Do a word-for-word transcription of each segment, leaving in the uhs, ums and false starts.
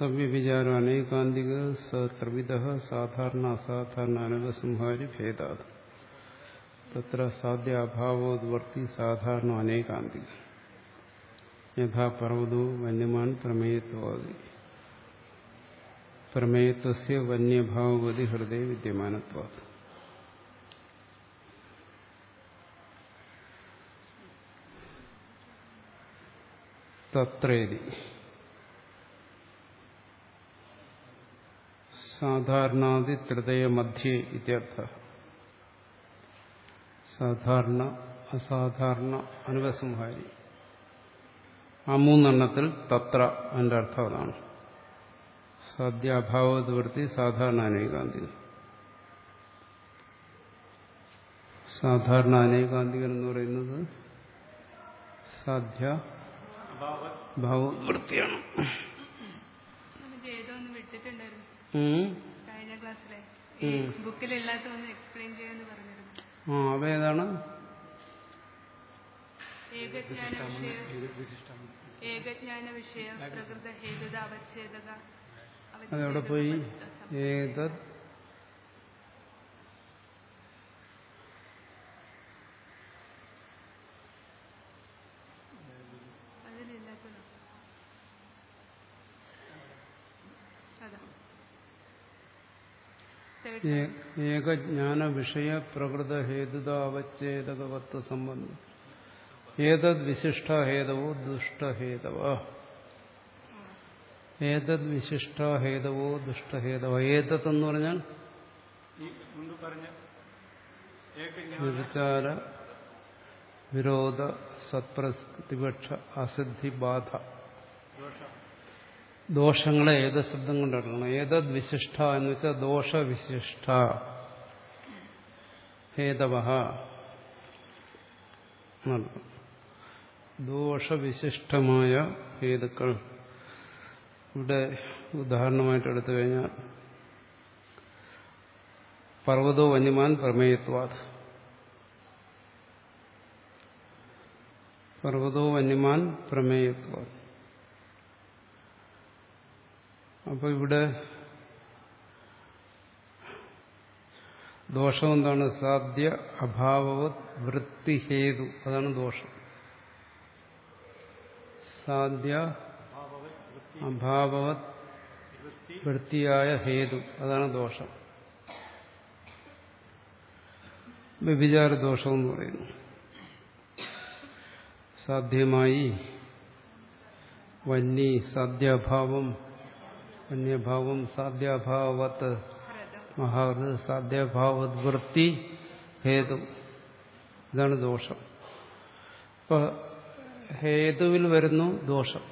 സവ്യവിചാരം അനേകാന്തിക സത്രിവിധ സാധാരണ അസാധാരണ അനവസംഹാരി ഭേദാത് തത്ര സാധ്യ അഭാവോദ്വർത്തി സാധാരണ അനേകാന്തിക യഥാ പർവ്വതോ വന്യമാൻ പ്രമേയത്വാദി പ്രമേയത്വസ്യ വന്യഭാവവതി ഹൃദയ വിദ്യമാനത്വാത്. തത്രേതി സാധാരണാദി ത്രിതയ മധ്യേ ഇത്യർത്ഥ. സാധാരണ അസാധാരണ അനുപസംഹാരി ആ മൂന്നെണ്ണത്തിൽ തത്ര അതിന്റെ അർത്ഥം അതാണ്. സാധ്യാഭാവവൃത്തി സാധാരണ അനേകാന്തിക. സാധാരണ അനേകാന്തികൻ എന്ന് പറയുന്നത് സാധ്യ ഭാവവൃത്തിയാണ്. ആ അതേതാണ്? അതെവിടെ പോയി? ഏതത് ഏകജ്ഞാന വിഷയ പ്രകൃത ഹേതുതാവച്ഛേദകവത്വ സംബന്ധം. ഏതദ് വിശിഷ്ട ഹേതവോ ദുഷ്ടഹേതവ. ഏതദ് വിശിഷ്ട ഹേതവോ ദുഷ്ടഹേതവ. ഏതത് എന്ന് പറഞ്ഞാൽ വിചാര വിരോധ സത്പ്രതിപക്ഷ അസിദ്ധി ബാധ ദോഷങ്ങളെ ഏത് ശബ്ദം കൊണ്ടെടുക്കണം? ഏതദ് വിശിഷ്ട എന്ന് വെച്ചാൽ ദോഷവിശിഷ്ട ഹേതവ. ദോഷവിശിഷ്ടമായ ഹേതുക്കൾ ഇവിടെ ഉദാഹരണമായിട്ട് എടുത്തു കഴിഞ്ഞാൽ പർവ്വതോ വന്യമാൻ പ്രമേയത്വാത്. പർവ്വതോ വന്യമാൻ പ്രമേയത്വാത്. അപ്പൊ ഇവിടെ ദോഷം എന്താണ്? സാധ്യ അഭാവവത് വൃത്തിഹേതു. അതാണ് ദോഷം. സാധ്യ അഭാവവത് വൃത്തിയായ ഹേതു, അതാണ് ദോഷം. വ്യഭിചാര ദോഷം എന്ന് പറയുന്നു. സാധ്യമായി വന്യ സാധ്യാഭാവം വന്യഭാവം സാധ്യാഭാവവത് മഹാവൃത് സാധ്യാഭാവത് വൃത്തി ഹേതു, ഇതാണ് ദോഷം. ഇപ്പൊ ഹേതുവിൽ വരുന്നു ദോഷം,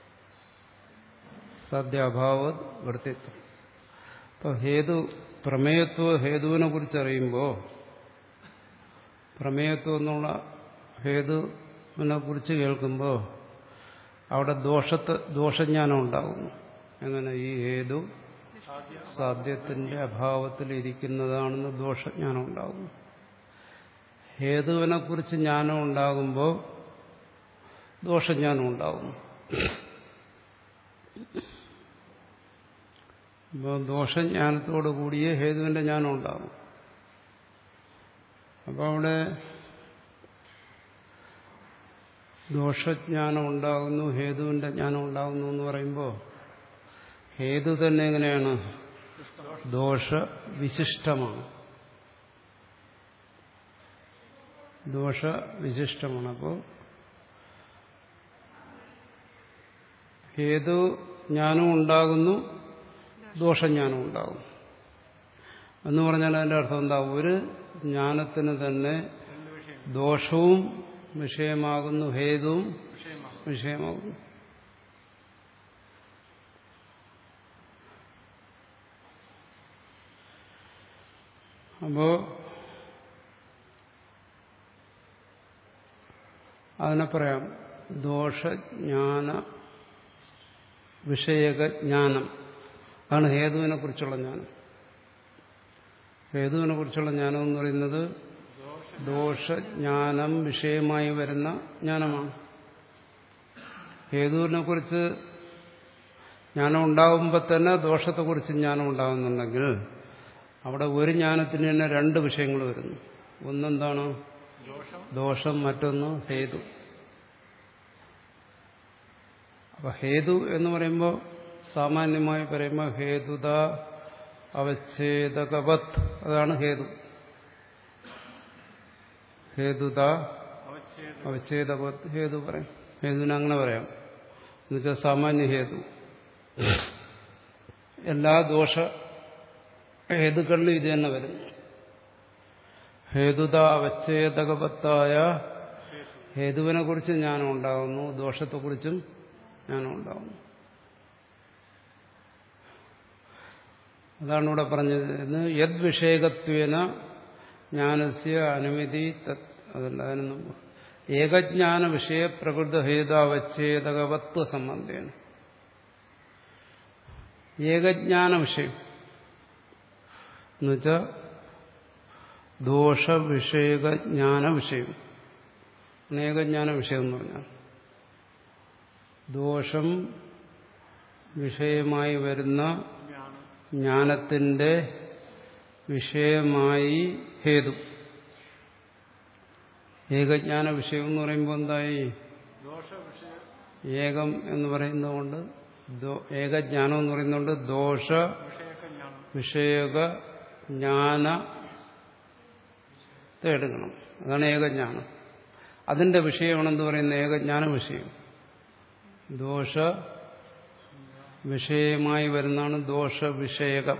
സാധ്യാഭാവത് വൃത്തിത്വം. ഇപ്പൊ ഹേതു പ്രമേയത്വ ഹേതുവിനെ കുറിച്ച് അറിയുമ്പോൾ പ്രമേയത്വം എന്നുള്ള ഹേതുവിനെ കുറിച്ച് കേൾക്കുമ്പോൾ അവിടെ ദോഷത്തെ ദോഷജ്ഞാനം ഉണ്ടാകുന്നു. എങ്ങനെ? ഈ ഹേതു സാധ്യത്തിന്റെ അഭാവത്തിൽ ഇരിക്കുന്നതാണെന്ന് ദോഷജ്ഞാനം ഉണ്ടാകുന്നു. ഹേതുവിനെ കുറിച്ച് ജ്ഞാനം ഉണ്ടാകുമ്പോൾ ദോഷജ്ഞാനം ഉണ്ടാകുന്നു. അപ്പോൾ ദോഷജ്ഞാനത്തോടു കൂടിയേ ഹേതുവിന്റെ ജ്ഞാനം ഉണ്ടാകും. അപ്പോൾ അവിടെ ദോഷജ്ഞാനം ഉണ്ടാകുന്നു, ഹേതുവിന്റെ ജ്ഞാനം ഉണ്ടാകുന്നു എന്ന് പറയുമ്പോൾ ഹേതു തന്നെ എങ്ങനെയാണ്? ദോഷവിശിഷ്ടമാണ്. ദോഷവിശിഷ്ടമാണ്. അപ്പോൾ ഹേതു ജ്ഞാനം ഉണ്ടാകുന്നു, ദോഷജ്ഞാനം ഉണ്ടാകും എന്ന് പറഞ്ഞാൽ അതിന്റെ അർത്ഥം എന്താ? ഒരു ജ്ഞാനത്തിന് തന്നെ ദോഷവും വിഷയമാകുന്നു, ഹേതുവും വിഷയമാകുന്നു. അപ്പോ അതിനെ പറയാം ദോഷജ്ഞാന വിഷയകജ്ഞാനം. അതാണ് ഹേതുവിനെ കുറിച്ചുള്ള ജ്ഞാനം. ഹേതുവിനെ കുറിച്ചുള്ള ജ്ഞാനം എന്ന് പറയുന്നത് ദോഷജ്ഞാനം വിഷയമായി വരുന്ന ജ്ഞാനമാണ്. ഹേതുവിനെ കുറിച്ച് ജ്ഞാനം ഉണ്ടാകുമ്പോൾ തന്നെ ദോഷത്തെക്കുറിച്ച് ജ്ഞാനം ഉണ്ടാകുന്നുണ്ടെങ്കിൽ അവിടെ ഒരു ജ്ഞാനത്തിന് തന്നെ രണ്ട് വിഷയങ്ങൾ വരുന്നു. ഒന്നെന്താണ്? ദോഷം. മറ്റൊന്ന് ഹേതു. അപ്പൊ ഹേതു എന്ന് പറയുമ്പോൾ സാമാന്യമായി പറയുമ്പോൾ ഹേതുത അവച്ഛേദകവത്, അതാണ് ഹേതു. ഹേതുത അവച്ഛേദകവത് ഹേതു പറയും. ഹേതുവിന് അങ്ങനെ പറയാം. എന്നുവെച്ചാൽ സാമാന്യ ഹേതു. എല്ലാ ദോഷ ഹേതുക്കളിലും ഇത് തന്നെ വരുന്നു. ഹേതുത അവച്ഛേദകവത്തായ ഹേതുവിനെ കുറിച്ച് ജ്ഞാനം ഉണ്ടാകുന്നു, ദോഷത്തെക്കുറിച്ചും ജ്ഞാനം ഉണ്ടാകുന്നു. അതാണ് ഇവിടെ പറഞ്ഞത്. യദ് വിഷയകത്വേന ജ്ഞാനസ്യ അനുമതി തത്, അതല്ല, അതിനൊന്നും ഏകജ്ഞാന വിഷയ പ്രകൃത ഹേതാവച്ഛേദകവത്വ സംബന്ധേന. ഏകജ്ഞാന വിഷയം എന്നുവെച്ചാൽ ദോഷവിഷയകജ്ഞാന വിഷയം. ഏകജ്ഞാന വിഷയം എന്ന് പറഞ്ഞാൽ ദോഷം വിഷയമായി വരുന്ന ജ്ഞാനത്തിന്റെ വിഷയമായി ഹേതു. ഏകജ്ഞാന വിഷയം എന്ന് പറയുമ്പോൾ എന്തായി? ഏകം എന്ന് പറയുന്നതുകൊണ്ട്, ഏകജ്ഞാനം എന്ന് പറയുന്നതുകൊണ്ട് ദോഷ വിഷയക ജ്ഞാനത്തെ എടുക്കണം. അതാണ് ഏകജ്ഞാനം. അതിന്റെ വിഷയമാണെന്ന് പറയുന്ന ഏകജ്ഞാന വിഷയം. ദോഷ വിഷയമായി വരുന്നതാണ് ദോഷവിഷയകം.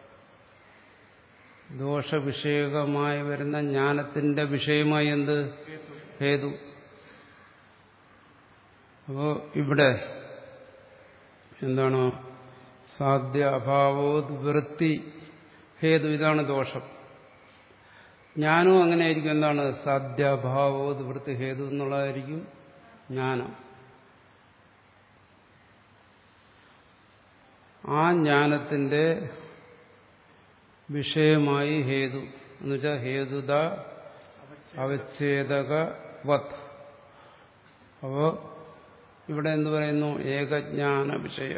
ദോഷവിഷയകമായി വരുന്ന ജ്ഞാനത്തിന്റെ വിഷയമായി എന്ത്? ഹേതു. അപ്പോ ഇവിടെ എന്താണ്? സാധ്യ അഭാവോത് വൃത്തി ഹേതു. ഇതാണ് ദോഷം. ജ്ഞാനവും അങ്ങനെയായിരിക്കും. എന്താണ്? സാധ്യാഭാവോത് വൃത്തി ഹേതു എന്നുള്ളതായിരിക്കും ജ്ഞാനം. ആ ജ്ഞാനത്തിന്റെ വിഷയമായി ഹേതു എന്നുവെച്ചാൽ ഹേതുത അവച്ഛേദകവത്. അപ്പോ ഇവിടെ എന്ത് പറയുന്നു? ഏകജ്ഞാന വിഷയ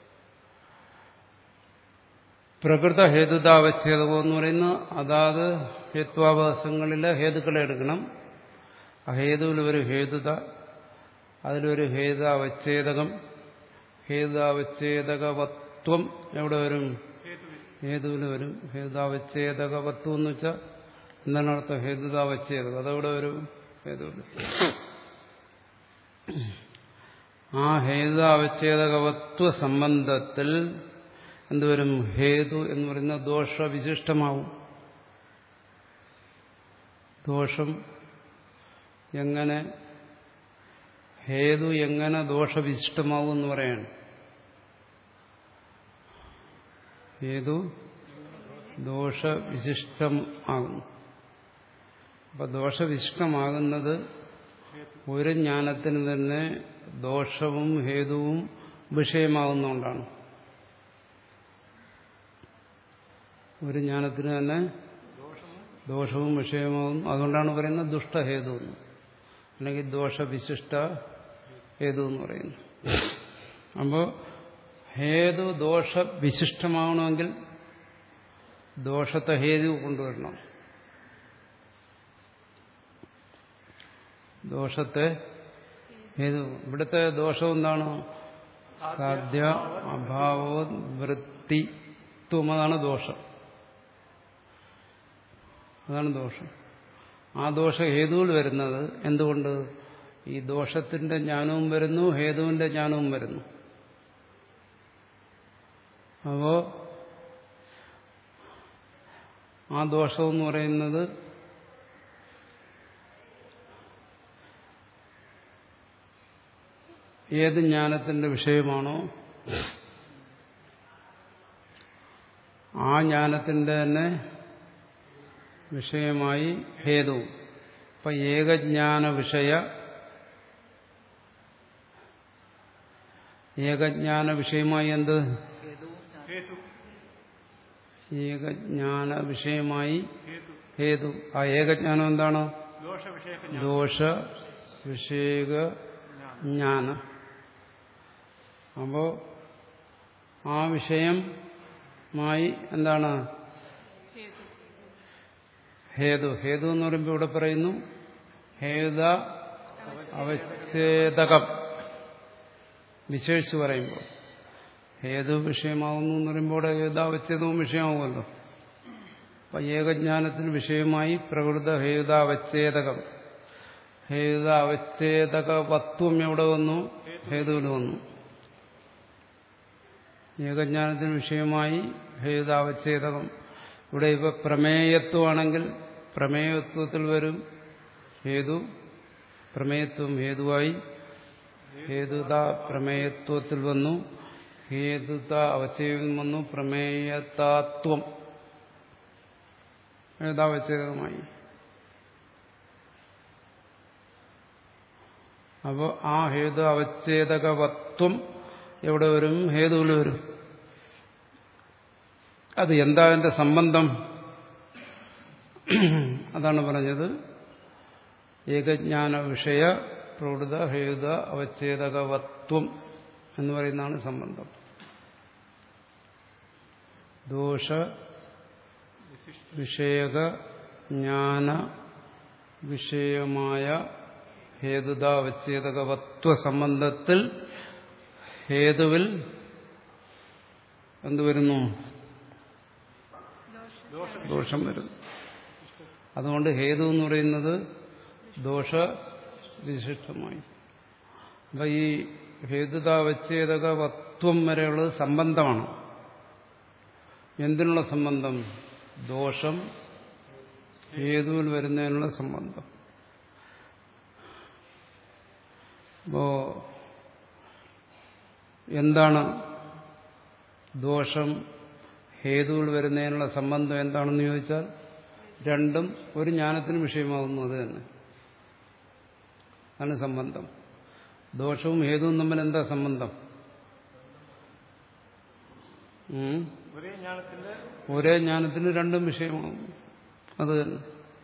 പ്രകൃത ഹേതുത അവച്ഛേദകം എന്ന് പറയുന്നത് അതാത് ഹേത്വാഭാസങ്ങളിലെ ഹേതുക്കളെ എടുക്കണം. ആ ഹേതുവിൽ ഒരു ഹേതുത, അതിലൊരു ഹേതാവച്ഛേദകം. ഹേതാവച്ഛേദകവത്വം എവിടെ വരും? ഹേതുവിൽ വരും. ഹേതാവച്ഛേദകവത്വം എന്ന് വെച്ചാൽ എന്താണ് അർത്ഥം? ഹേതുതാവച്ഛേദകം. അതെവിടെ വരും? ഹേതുവിൽ. ആ ഹേതാവച്ഛേദകവത്വ സംബന്ധത്തിൽ എന്തുവരും? ഹേതു എന്ന് പറയുന്ന ദോഷവിശിഷ്ടമാവും. ദോഷം എങ്ങനെ, ഹേതു എങ്ങനെ ദോഷവിശിഷ്ടമാവും എന്ന് പറയാണ്. ഹേതു ദോഷവിശിഷ്ടം ആകുന്നു. അപ്പൊ ദോഷവിശിഷ്ടമാകുന്നത് ഒരു ജ്ഞാനത്തിന് തന്നെ ദോഷവും ഹേതുവും വിഷയമാകുന്നതുകൊണ്ടാണ്. ഒരു ജ്ഞാനത്തിന് തന്നെ ദോഷവും വിഷയമാകുന്നു. അതുകൊണ്ടാണ് പറയുന്നത് ദുഷ്ടഹേതു എന്ന്, അല്ലെങ്കിൽ ദോഷവിശിഷ്ട ഹേതു എന്ന് പറയുന്നു. അപ്പോൾ ഹേതു ദോഷവിശിഷ്ടമാകണമെങ്കിൽ ദോഷത്തെ ഹേതു കൊണ്ടുവരണം. ദോഷത്തെ ഹേതു. ഇവിടുത്തെ ദോഷം എന്താണ്? സാധ്യ അഭാവോ വൃത്തിത്വം. അതാണ് ദോഷം. അതാണ് ദോഷം. ആ ദോഷ ഹേതുവിൽ വരുന്നത് എന്തുകൊണ്ട്? ഈ ദോഷത്തിന്റെ ജ്ഞാനവും വരുന്നു, ഹേതുവിന്റെ ജ്ഞാനവും വരുന്നു. അപ്പോ ആ ദോഷം എന്ന് പറയുന്നത് ഏത് ജ്ഞാനത്തിന്റെ വിഷയമാണോ ആ ജ്ഞാനത്തിന്റെ തന്നെ വിഷയമായി ഹേതു. അപ്പൊ ഏകജ്ഞാന വിഷയ ഏകജ്ഞാന വിഷയമായി എന്ത്? ഏകജ്ഞാന വിഷയമായി ഹേതു. ആ ഏകജ്ഞാനം എന്താണ്? ദോഷ വിഷയക ജ്ഞാനം. അപ്പോ ആ വിഷയമായി എന്താണ് ഹേതു. ഹേതു എന്ന് പറയുമ്പോൾ ഇവിടെ പറയുന്നു ഹേത അവച്ഛേദകം വിശേഷിച്ച് പറയുമ്പോൾ ഹേതു വിഷയമാകുന്നു എന്ന് പറയുമ്പോൾ ഹേതാവച്ഛേദവും വിഷയമാകുമല്ലോ. അപ്പൊ ഏകജ്ഞാനത്തിന് വിഷയമായി പ്രകൃത ഹേതാവച്ഛേദകം. ഹേതാവച്ഛേദകവത്വം എവിടെ വന്നു? ഹേതുവിൽ വന്നു. ഏകജ്ഞാനത്തിന് വിഷയമായി ഹേതാവച്ഛേദകം. ഇവിടെ ഇപ്പൊ പ്രമേയത്വമാണെങ്കിൽ പ്രമേയത്വത്തിൽ വരും ഹേതു. പ്രമേയത്വം ഹേതുവായി. ഹേതുത പ്രമേയത്വത്തിൽ വന്നു. ഹേതുത അവച്ഛേദം വന്നു. പ്രമേയതാത്വം ഹേതാവച്ഛേദകമായി. അപ്പോൾ ആ ഹേതു അവച്ഛേദകവത്വം എവിടെ വരും? ഹേതുവിൽ വരും. അത് എന്താ അതിന്റെ സംബന്ധം? അതാണ് പറഞ്ഞത് ഏകജ്ഞാന വിഷയ പ്രവൃത്ത ഹേതു അവച്ഛേദകവത്വം എന്ന് പറയുന്നതാണ് സംബന്ധം. ദോഷ വിഷയക ജ്ഞാന വിഷയമായ ഹേതുതാവച്ഛേദകവത്വ സംബന്ധത്തിൽ ഹേതുവിൽ എന്തുവരുന്നു? ദോഷം വരുന്നു. അതുകൊണ്ട് ഹേതു എന്ന് പറയുന്നത് ദോഷവിശിഷ്ടമായി. അപ്പൊ ഈ ഹേതുതാവച്ഛേദകവത്വം വരെയുള്ളത് സംബന്ധമാണ്. എന്തിനുള്ള സംബന്ധം? ദോഷം ഹേതുവിൽ വരുന്നതിനുള്ള സംബന്ധം. അപ്പോ എന്താണ് ദോഷം ഹേതുവിൽ വരുന്നതിനുള്ള സംബന്ധം എന്താണെന്ന് ചോദിച്ചാൽ രണ്ടും ഒരു ജ്ഞാനത്തിന് വിഷയമാകുന്നു. അത് തന്നെ ആണ് സംബന്ധം. ദോഷവും ഹേതുവും തമ്മിൽ എന്താ സംബന്ധം? ഒരേ ജ്ഞാനത്തിന് രണ്ടും വിഷയമാകും. അത് തന്നെ.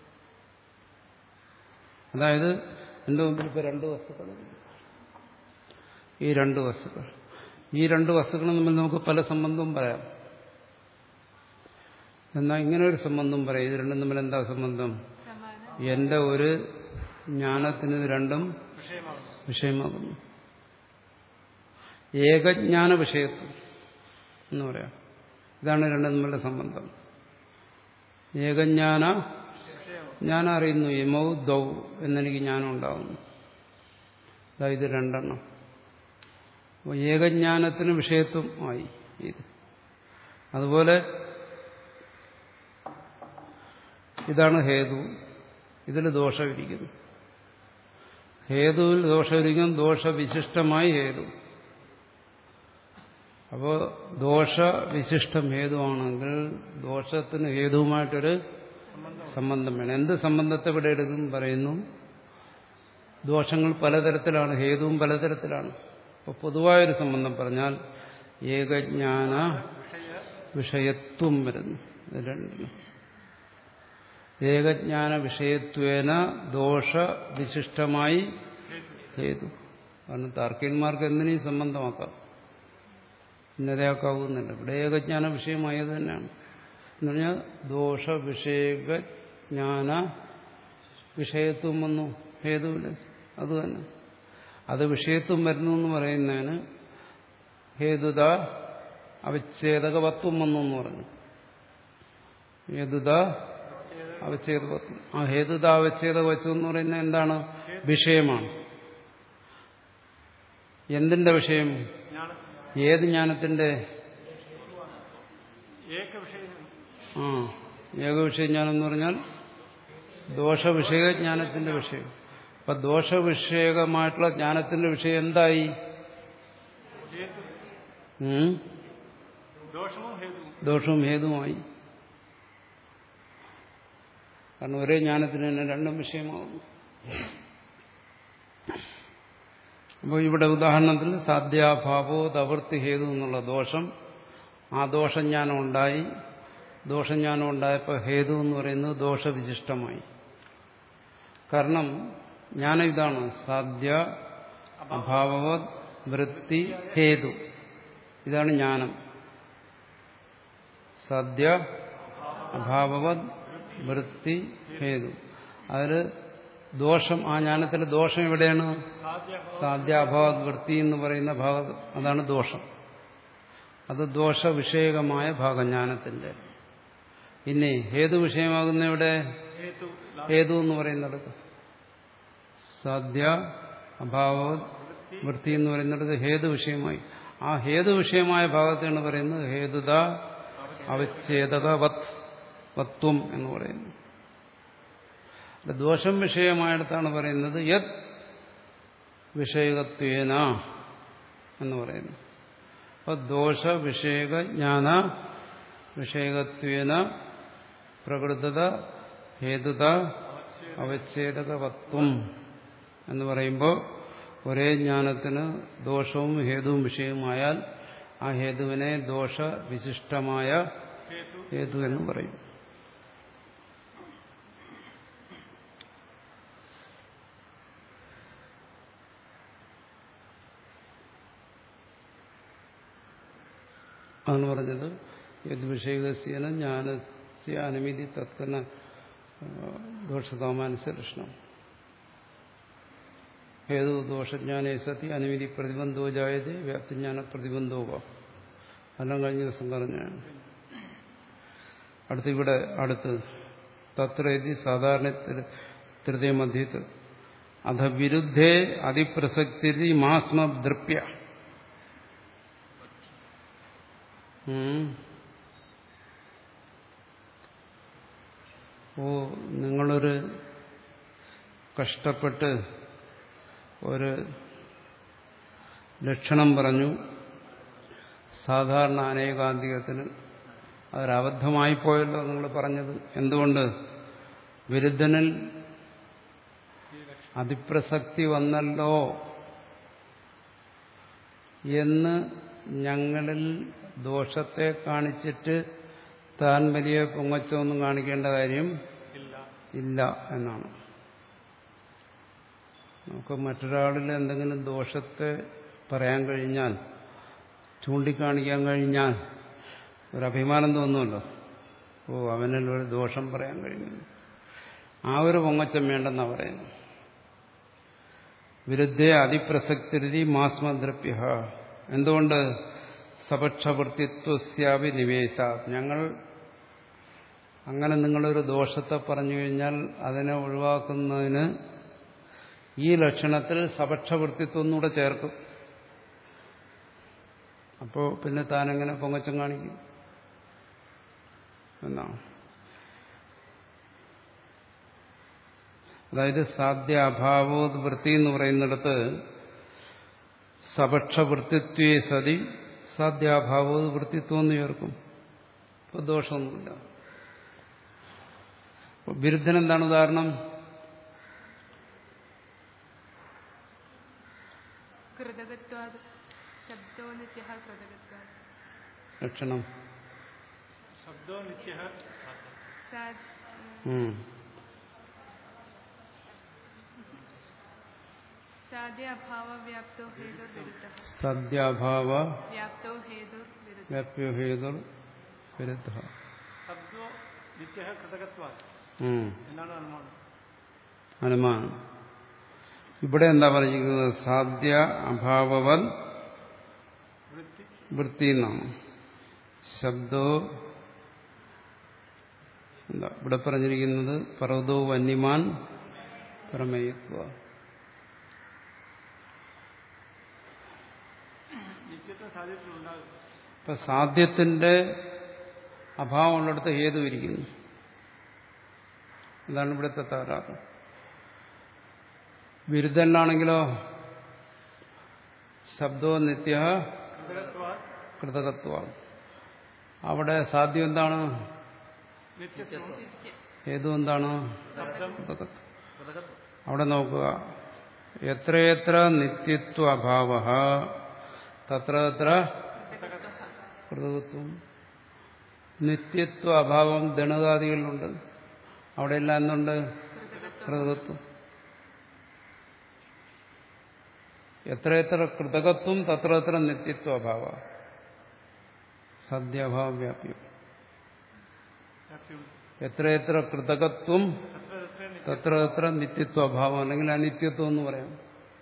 അതായത് എന്റെ മുമ്പിൽ ഇപ്പൊ രണ്ട് വസ്തുക്കളുണ്ട്. ഈ രണ്ട് വസ്തുക്കൾ ഈ രണ്ട് വസ്തുക്കളും തമ്മിൽ നമുക്ക് പല സംബന്ധവും പറയാം. എന്നാൽ ഇങ്ങനെ ഒരു സംബന്ധം പറയാം. ഇത് രണ്ടും തമ്മിൽ എന്താ സംബന്ധം? എന്റെ ഒരു ജ്ഞാനത്തിന് ഇത് രണ്ടും വിഷയമാകുന്നു. ഏകജ്ഞാന വിഷയത്വം എന്ന് പറയാം. ഇതാണ് രണ്ടും തമ്മിലുള്ള സംബന്ധം. ഏകജ്ഞാന ഞാൻ അറിയുന്നു യമൗ ദൗ എന്നെനിക്ക് ജ്ഞാനം ഉണ്ടാകുന്നു. ഇത് രണ്ടെണ്ണം. അപ്പോൾ ഏകജ്ഞാനത്തിന് വിഷയത്വം ആയി ഇത്. അതുപോലെ ഇതാണ് ഹേതു. ഇതിൽ ദോഷമിരിക്കുന്നു. ഹേതുവിൽ ദോഷമിരിക്കും. ദോഷവിശിഷ്ടമായി ഹേതു. അപ്പോൾ ദോഷവിശിഷ്ടം ഹേതുവാണെങ്കിൽ ദോഷത്തിന് ഹേതുവുമായിട്ടൊരു സംബന്ധം വേണം. എന്ത് സംബന്ധത്തെ ഇവിടെ എടുക്കും പറയുന്നു? ദോഷങ്ങൾ പലതരത്തിലാണ്, ഹേതുവും പലതരത്തിലാണ്. അപ്പോൾ പൊതുവായൊരു സംബന്ധം പറഞ്ഞാൽ ഏകജ്ഞാന വിഷയത്വം വരുന്നു. ഇത് രണ്ടിനും ഏകജ്ഞാന വിഷയത്വേന ദോഷവിശിഷ്ടമായി ഹേതു. കാരണം താർക്കികന്മാർക്ക് എന്തിനേയും സംബന്ധമാക്കാം, ഇന്നതയാക്കാവുന്നില്ല. ഇവിടെ ഏകജ്ഞാന വിഷയമായത് തന്നെയാണ്. എന്ന് പറഞ്ഞാൽ ദോഷവിഷയജ്ഞാന വിഷയത്വം വന്നു ഹേതുവില്. അത് തന്നെ. അത് വിഷയത്വം വരുന്നു എന്ന് പറയുന്നതിന് ഹേതുത അവച്ഛേദകവത്വം വന്നു എന്ന് പറഞ്ഞു. ഹേതുത അവച്ഛേദകവത്വം. ആ ഹേതുത അവച്ഛേദകവത്വം എന്ന് പറയുന്നത് എന്താണ്? വിഷയമാണ്. എന്തിന്റെ വിഷയം? ഏത് ജ്ഞാനത്തിന്റെ? ആ ഏകവിഷയജ്ഞാനം എന്ന് പറഞ്ഞാൽ ദോഷവിഷയജ്ഞാനത്തിന്റെ വിഷയം. അപ്പൊ ദോഷവിഷയകമായിട്ടുള്ള ജ്ഞാനത്തിന്റെ വിഷയം എന്തായി? ദോഷവും ഹേതുവുമായി. കാരണം ഒരേ ജ്ഞാനത്തിന് തന്നെ രണ്ടും വിഷയമാകുന്നു. അപ്പോൾ ഇവിടെ ഉദാഹരണത്തിൽ സാധ്യാഭാവോ തവൃത്തി ഹേതു എന്നുള്ള ദോഷം, ആ ദോഷജ്ഞാനം ഉണ്ടായി. ദോഷജ്ഞാനം ഉണ്ടായപ്പോൾ ഹേതു എന്ന് പറയുന്നത് ദോഷവിശിഷ്ടമായി. കാരണം ജ്ഞാനം ഇതാണ്, സാധ്യ അഭാവവത് വൃത്തി ഹേതു. ഇതാണ് ജ്ഞാനം. സദ്യ അഭാവവത് വൃത്തി ഹേതു. അതിൽ ദോഷം, ആ ജ്ഞാനത്തിലെ ദോഷം എവിടെയാണ്? സാധ്യാഭാവത് വൃത്തി എന്ന് പറയുന്ന ഭാഗം, അതാണ് ദോഷം. അത് ദോഷവിഷയകമായ ഭാഗജ്ഞാനത്തിന്റെ. ഇനി ഹേതു വിഷയമാകുന്ന ഇവിടെ ഹേതു എന്ന് പറയുന്നിടത്ത് സാധ്യ അഭാവവത് വൃത്തി എന്ന് പറയുന്നിടത്ത് ഹേതു വിഷയമായി. ആ ഹേതു വിഷയമായ ഭാഗത്താണ് പറയുന്നത് ഹേതുത അവച്ഛേദകവത് വത്വം എന്ന് പറയുന്നു. ദോഷം വിഷയമായിടത്താണ് പറയുന്നത് യത് വിഷയകത്വേന എന്ന് പറയുന്നു. അപ്പൊ ദോഷ വിഷയക ജ്ഞാന വിഷയകത്വേന പ്രകൃതത ഹേതുത അവച്ഛേദകവത്വം എന്ന് പറയുമ്പോൾ ഒരേ ജ്ഞാനത്തിന് ദോഷവും ഹേതുവും വിഷയവുമായാൽ ആ ഹേതുവിനെ ദോഷവിശിഷ്ടമായ ഹേതു എന്ന് പറയും. അതാണ് പറഞ്ഞത് യത് വിഷയകസ്യന ജ്ഞാനസ്യ അനുമതി തത്കന ദോഷകാമാനുസരണം ഹേതു ദോഷജ്ഞാനേ സതി അനുമതി പ്രതിബന്ധോ ജായതേ വ്യാപ്തിജ്ഞാന പ്രതിബന്ധോ വാ. എല്ലാം കഴിഞ്ഞ ദിവസം പറഞ്ഞാണ്. അടുത്ത് ഇവിടെ അടുത്ത് തത്രേതി സാധാരണ തൃതീയ മധ്യത്തിൽ അധ വിരുദ്ധേ അതിപ്രസക്തി മാസ്മദ്രപ്യ. ഓ നിങ്ങളൊരു കഷ്ടപ്പെട്ട് ഒരു ലക്ഷണം പറഞ്ഞു. സാധാരണ അനേകാന്തികത്തിന് അതൊരബദ്ധമായിപ്പോയല്ലോ നിങ്ങൾ പറഞ്ഞത്. എന്തുകൊണ്ട്? വിരുദ്ധനിൽ അതിപ്രസക്തി വന്നല്ലോ എന്ന് ഞങ്ങളിൽ ദോഷത്തെ കാണിച്ചിട്ട് താൻ വലിയ പൊങ്ങച്ചമൊന്നും കാണിക്കേണ്ട കാര്യം ഇല്ല എന്നാണ്. നമുക്ക് മറ്റൊരാളിൽ എന്തെങ്കിലും ദോഷത്തെ പറയാൻ കഴിഞ്ഞാൽ, ചൂണ്ടിക്കാണിക്കാൻ കഴിഞ്ഞാൽ ഒരഭിമാനം തോന്നുമല്ലോ. ഓ അവനിൽ ഒരു ദോഷം പറയാൻ കഴിഞ്ഞു. ആ ഒരു പൊങ്ങച്ചം വേണ്ടെന്നാണ് പറയുന്നത്. വിരുദ്ധേ അതിപ്രസക്തി മാസ്മദ്രപ്യ. എന്തുകൊണ്ട്? സപക്ഷവൃത്തിത്വസ്യാപി നിവേശ. ഞങ്ങൾ അങ്ങനെ നിങ്ങളൊരു ദോഷത്തെ പറഞ്ഞു കഴിഞ്ഞാൽ അതിനെ ഒഴിവാക്കുന്നതിന് ഈ ലക്ഷണത്തിൽ സപക്ഷവൃത്തിത്വം ഒന്നുകൂടെ ചേർക്കും. അപ്പോൾ പിന്നെ താനെങ്ങനെ പൊങ്ങച്ചം കാണിക്കും എന്നാണ്. അതായത് സാധ്യ അഭാവോത് വൃത്തി എന്ന് പറയുന്നിടത്ത് സപക്ഷവൃത്തിത്വേ സതി സാധ്യാഭാവോത് വൃത്തിത്വം എന്ന് ചേർക്കും. ഇപ്പോൾ ദോഷമൊന്നുമില്ല. വിരുദ്ധൻ എന്താണ് ഉദാഹരണം? ലക്ഷണം സാധ്യാഭാവ വ്യാപ്യോ ഹേതുർ വിരുദ്ധ. അനുമാനം. ഇവിടെ എന്താ പറഞ്ഞിരിക്കുന്നത്? സാധ്യ അഭാവവൻ വൃത്തി എന്നാണ്. ശബ്ദോ എന്താ ഇവിടെ പറഞ്ഞിരിക്കുന്നത്? പർവ്വതോ വന്യമാൻ പ്രമേയത്വ. ഇപ്പൊ സാധ്യത്തിന്റെ അഭാവമുള്ളിടത്ത് ഹേതു ഇരിക്കുന്നു. അതാണ് ഇവിടുത്തെ തകരാറ്. വിരുദ്ധനാണെങ്കിലോ ശബ്ദോ നിത്യ കൃതകത്വ. അവിടെ സാധ്യം എന്താണ്? ഹേതു എന്താണ്? അവിടെ നോക്കുക. എത്രയെത്ര നിത്യത്വ അഭാവ തത്ര തത്ര കൃതകത്വം. നിത്യത്വ അഭാവം ദണകാദികളിലുണ്ട്. അവിടെയെല്ലാം എന്തുണ്ട്? കൃതകത്വം. എത്രയെത്ര കൃതകത്വം തത്ര തത്ര നിത്യത്വ അഭാവ. സദ്യാഭാവ വ്യാപ്യം. എത്ര എത്ര കൃതകത്വം തത്ര തത്ര നിത്യത്വഭാവം അല്ലെങ്കിൽ അനിത്യത്വം എന്ന് പറയാം.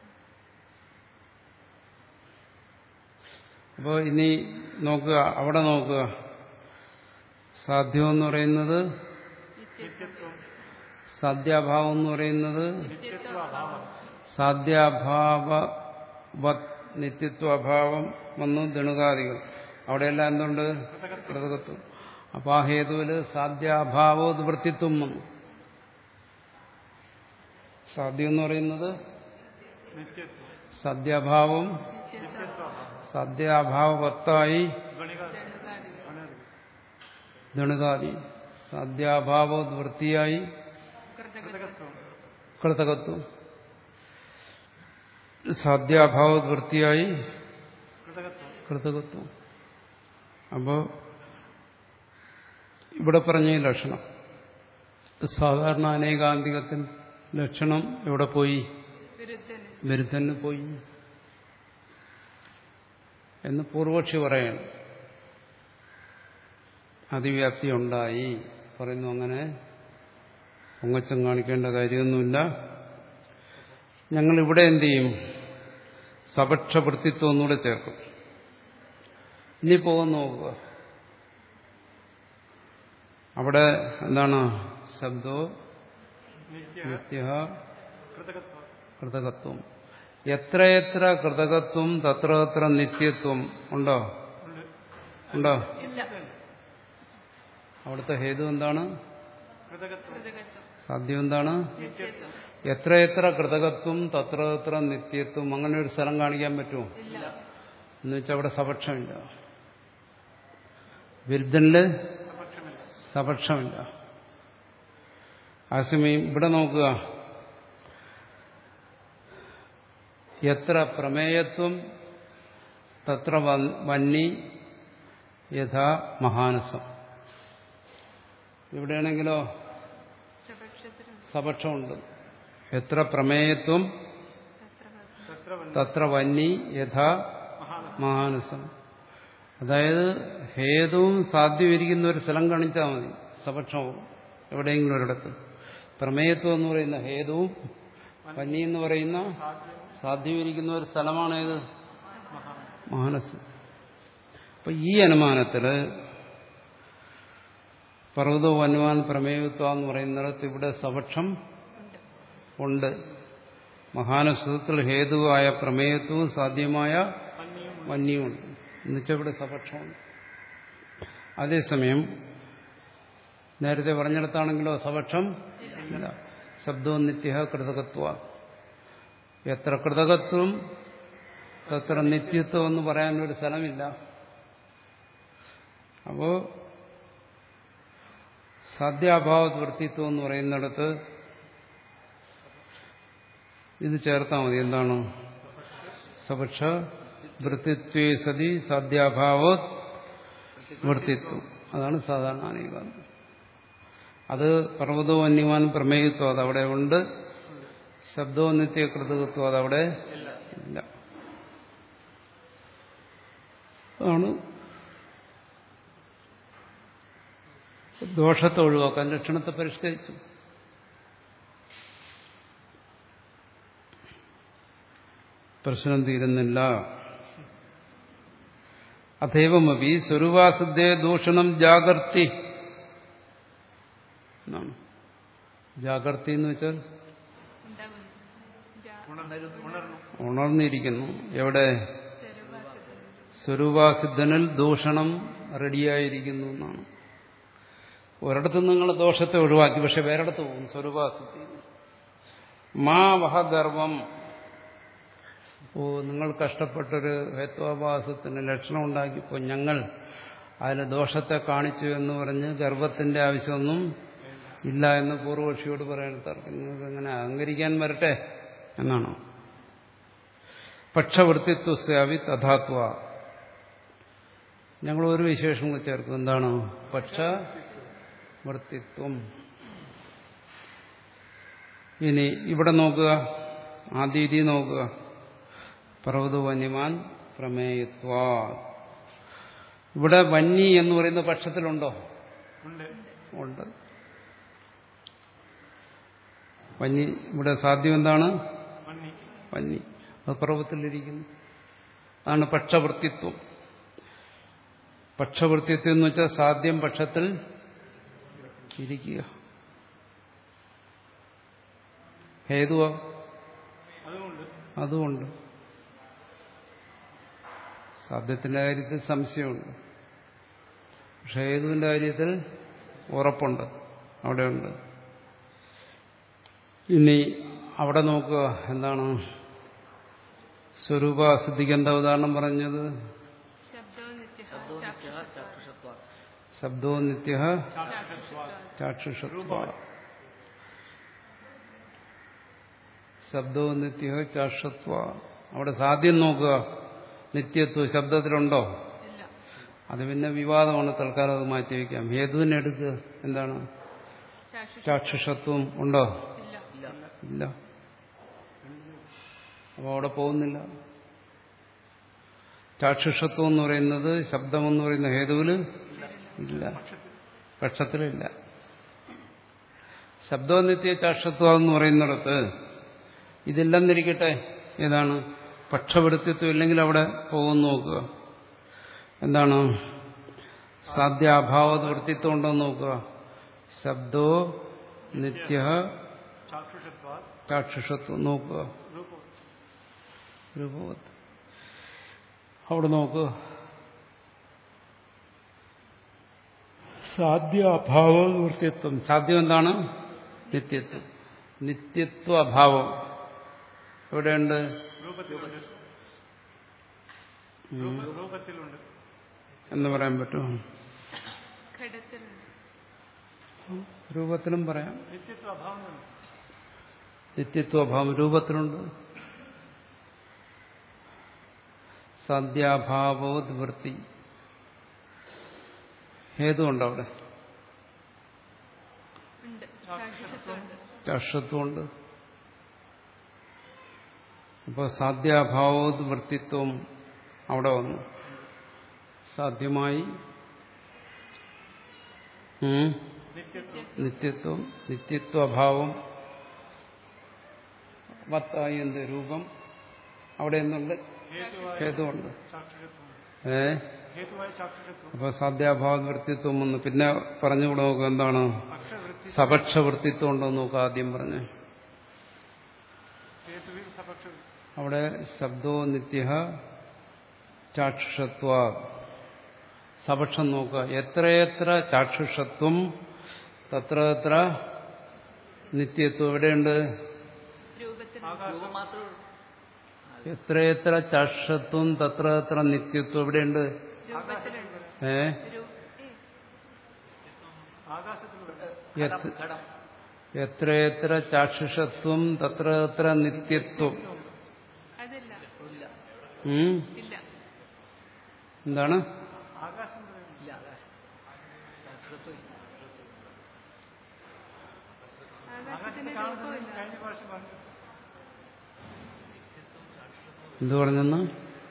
അപ്പോൾ ഇനി നോക്കുക, അവിടെ നോക്കുക. സാധ്യം എന്ന് പറയുന്നത് സാധ്യാഭാവം എന്ന് പറയുന്നത് സാധ്യാഭാവ നിത്യത്വഭാവം വന്നു ദണുകാദികൾ. അവിടെയെല്ലാം എന്തുണ്ട്? കൃതകത്വം. അപ്പൊ ആ ഹേതുവില് സാധ്യാഭാവോദ്വൃത്തിത്വം വന്നു. സാധ്യം എന്ന് പറയുന്നത് സാധ്യാഭാവം സാധ്യാഭാവത്തായി ദണുകാദി, സാധ്യാഭാവോദ്വൃത്തിയായി കൃതകത്വം, സാധ്യാഭാവോദ്വൃത്തിയായി കൃതകത്വം. അപ്പോ ഇവിടെ പറഞ്ഞ ഈ ലക്ഷണം സാധാരണ അനേകാന്തികത്തിൽ ലക്ഷണം എവിടെ പോയി? വിരുദ്ധന് പോയി എന്ന് പൂർവക്ഷി പറയണം. അതിവ്യാപ്തി ഉണ്ടായി പറയുന്നു. അങ്ങനെ പൊങ്ങച്ചം കാണിക്കേണ്ട കാര്യമൊന്നുമില്ല. ഞങ്ങളിവിടെ എന്ത് ചെയ്യും? സപക്ഷവൃത്തിത്വം ഒന്നുകൂടെ ചേർക്കും. ഇനി പോകുന്ന നോക്കുക. അവിടെ എന്താണ്? ശബ്ദോ നിത്യ കൃതകത്വം. എത്രയെത്ര കൃതകത്വം തത്ര തത്ര നിത്യത്വം ഉണ്ടോ? ഉണ്ടോ? അവിടുത്തെ ഹേതു എന്താണ്? സാധ്യം എന്താണ്? എത്രയെത്ര കൃതകത്വം തത്ര തത്ര നിത്യത്വം. അങ്ങനെ ഒരു സ്ഥലം കാണിക്കാൻ പറ്റുമോ? എന്ന് വെച്ചാൽ അവിടെ സപക്ഷമില്ല. വിരുദ്ധനില് സപക്ഷമില്ല. ആശമയം ഇവിടെ നോക്കുക. എത്ര പ്രമേയത്വം തത്ര വന്നി യഥാ മഹാനസം. ഇവിടെയാണെങ്കിലോ സപക്ഷമുണ്ട്. എത്ര പ്രമേയത്വം തത്ര വന്നി യഥാ മഹാനസം. അതായത് ഹേതുവും സാധ്യവും ഇരിക്കുന്ന ഒരു സ്ഥലം കാണിച്ചാൽ മതി. സപക്ഷവും എവിടെയെങ്കിലും ഒരിടത്ത്. പ്രമേയത്വം എന്ന് പറയുന്ന ഹേതുവും വന്നി എന്ന് പറയുന്ന സാധ്യവും ഇരിക്കുന്ന ഒരു സ്ഥലമാണേത്? മഹാനസം. അപ്പൊ ഈ അനുമാനത്തില് പർവ്വതോ വന്യവാൻ പ്രമേയത്വ എന്ന് പറയുന്നിടത്ത് ഇവിടെ സപക്ഷം ഉണ്ട്. മഹാനസത്തിൽ ഹേതുവായ പ്രമേയത്വവും സാധ്യമായ വന്യവുമുണ്ട്. എന്നുവെച്ചാൽ ഇവിടെ സപക്ഷമുണ്ട്. അതേസമയം നേരത്തെ പറഞ്ഞിടത്താണെങ്കിലോ സപക്ഷം ഇല്ല. ശബ്ദവും നിത്യ കൃതകത്വ. എത്ര കൃതകത്വം തത്ര നിത്യത്വം എന്ന് പറയാനൊരു സ്ഥലമില്ല. അപ്പോ സാധ്യാഭാവവൃത്തിത്വം എന്ന് പറയുന്നിടത്ത് ഇത് ചേർത്താൽ മതി. എന്താണ്? സപക്ഷ വൃത്തിത്വേ സതി സാധ്യാഭാവോ വൃത്തിത്വം. അതാണ് സാധാരണ അനേകാന്തം. അത് പർവ്വതവും വന്യവാൻ പ്രമേയത്വം അതവിടെ ഉണ്ട്. ശബ്ദവും നിത്യകൃതകത്വം അതവിടെ ഇല്ല. അതാണ് ദോഷത്തെ ഒഴിവാക്കാൻ ലക്ഷണത്തെ പരിഷ്കരിച്ചു. പ്രശ്നം തീരുന്നില്ല. അഥൈവമപി സ്വരൂപാസിദ്ധേ ദൂഷണം ജാഗർത്തി. ജാഗർത്തി എന്ന് വെച്ചാൽ ഉണർന്നിരിക്കുന്നു. എവിടെ? സ്വരൂപാസിദ്ധനിൽ ദൂഷണം റെഡിയായിരിക്കുന്നു എന്നാണ്. ഒരിടത്ത് നിങ്ങൾ ദോഷത്തെ ഒഴിവാക്കി, പക്ഷെ വേറിടത്ത് പോകും. സ്വരൂപാസിദ്ധി മാ വഹ ഗർവം. ഓ, നിങ്ങൾ കഷ്ടപ്പെട്ടൊരു ഹേത്വാഭാസത്തിന് ലക്ഷണം ഉണ്ടാക്കിയപ്പോൾ ഞങ്ങൾ അതിൽ ദോഷത്തെ കാണിച്ചു എന്ന് പറഞ്ഞ് ഗർവത്തിന്റെ ആവശ്യമൊന്നും ഇല്ല എന്ന് പൂർവപക്ഷിയോട് പറയണ തർക്കം. നിങ്ങൾക്ക് എങ്ങനെ അഹങ്കരിക്കാൻ വരട്ടെ എന്നാണോ? പക്ഷവൃത്തിത്വസ്യാവി തഥാത്വ. ഞങ്ങൾ ഒരു വിശേഷം ചേർക്കും. എന്താണ്? പക്ഷവൃത്തിത്വം. ഇനി ഇവിടെ നോക്കുക. ആദ്യ രീതി നോക്കുക. പർവ്വത വന്യമാൻ പ്രമേയത്വ. ഇവിടെ വന്നി എന്ന് പറയുന്ന പക്ഷത്തിലുണ്ടോ? ഉണ്ട്. വന്നി ഇവിടെ സാധ്യം എന്താണ്? വന്നി. അത് പർവ്വത്തിലിരിക്കുന്നു. അതാണ് പക്ഷവൃത്തിത്വം. പക്ഷവൃത്തിത്വം എന്ന് വെച്ചാൽ സാധ്യം പക്ഷത്തിൽ ഇരിക്കുക. ഹേതുവോ അതുകൊണ്ട് സാധ്യത്തിന്റെ കാര്യത്തിൽ സംശയമുണ്ട്, പക്ഷെ ഹേതുവിന്റെ കാര്യത്തിൽ ഉറപ്പുണ്ട്. അവിടെയുണ്ട്. ഇനി അവിടെ നോക്കുക എന്താണ് സ്വരൂപസിദ്ധിക്ക് എന്താ ഉദാഹരണം പറഞ്ഞത്? ശബ്ദോ നിത്യ ചാക്ഷുഷത്വ. ശബ്ദോ നിത്യ ചാക്ഷുഷത്വ. അവിടെ സാധ്യം നോക്കുക. നിത്യത്വം ശബ്ദത്തിലുണ്ടോ? അത് പിന്നെ വിവാദമാണ്. തൽക്കാലം അത് മാറ്റി വയ്ക്കാം. ഹേതുവിനെ എടുക്കുക. എന്താണ്? ചാക്ഷുഷത്വം ഉണ്ടോ? ഇല്ല. അപ്പോൾ അവിടെ പോകുന്നില്ല. ചാക്ഷുഷത്വം എന്ന് പറയുന്നത് ശബ്ദമെന്ന് പറയുന്ന ഹേതുവിൽ ഇല്ല, പക്ഷത്തിലില്ല. ശബ്ദോനിത്യ ചാക്ഷത്വം എന്ന് പറയുന്നിടത്ത് ഇതില്ലെന്നിരിക്കട്ടെ. ഏതാണ്? പക്ഷവൃത്തിത്വം ഇല്ലെങ്കിൽ അവിടെ പോകുന്നു നോക്കുക. എന്താണ്? സാധ്യാഭാവ വൃത്തിത്വം ഉണ്ടോ നോക്കുക. ശബ്ദോ നിത്യ ചാക്ഷുഷത്വം നോക്കുക. രൂപവത് അവിടെ നോക്കുക. സാധ്യ അഭാവ വൃത്തിത്വം. സാധ്യം എന്താണ്? നിത്യത്വം. നിത്യത്വ അഭാവം എവിടെയുണ്ട്? എന്ന് പറയാൻ പറ്റുമോ? രൂപത്തിലും പറയാം. നിത്യത്വഭാവം രൂപത്തിലുണ്ട്. സാധ്യാഭാവോത് വൃത്തി ഹേതുണ്ട്. അവിടെ ചാക്ഷത്വമുണ്ട്. അപ്പോൾ സാധ്യാഭാവോത് വൃത്തിത്വം അവിടെ വന്നു. സാധ്യമായി നിത്യത്വം. നിത്യത്വഭാവം വത്തായി എന്ത് രൂപം അവിടെ എന്തുണ്ട്? ഹേതുണ്ട്. ഏ അപ്പൊ സാധ്യാഭാവ വൃത്തിത്വം വന്നു. പിന്നെ പറഞ്ഞുകൂടെ നോക്കുക. എന്താണ്? സപക്ഷ വൃത്തിത്വം ഉണ്ടോ നോക്കുക. ആദ്യം പറഞ്ഞ് അവിടെ ശബ്ദോ നിത്യ ചാക്ഷുഷത്വ. സപക്ഷം നോക്കുക. എത്രയെത്ര ചാക്ഷുഷത്വം തത്ര എത്ര നിത്യത്വം. എവിടെയുണ്ട്? എത്രയെത്ര ചാക്ഷത്വം തത്ര എത്ര നിത്യത്വം. എവിടെയുണ്ട്? ഏ എത്രയെത്ര ചാക്ഷുഷത്വം തത്ര എത്ര നിത്യത്വം. എന്താണ്? എന്തു പറഞ്ഞെന്ന്?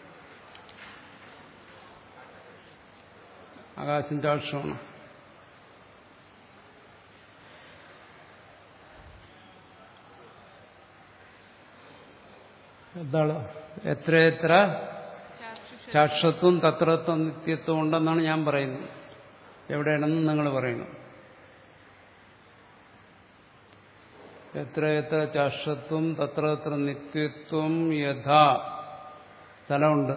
ആകാശം ചാക്ഷമാണ്. എന്താണ്? എത്രയെത്ര ചാക്ഷത്വം തത്രത്വം നിത്യത്വം ഉണ്ടെന്നാണ് ഞാൻ പറയുന്നത്. എവിടെയാണെന്ന് നിങ്ങൾ പറയണം. എത്രയെത്ര ചാക്ഷത്വം തത്രത്ര നിത്യത്വം യഥാ. സ്ഥലമുണ്ട്.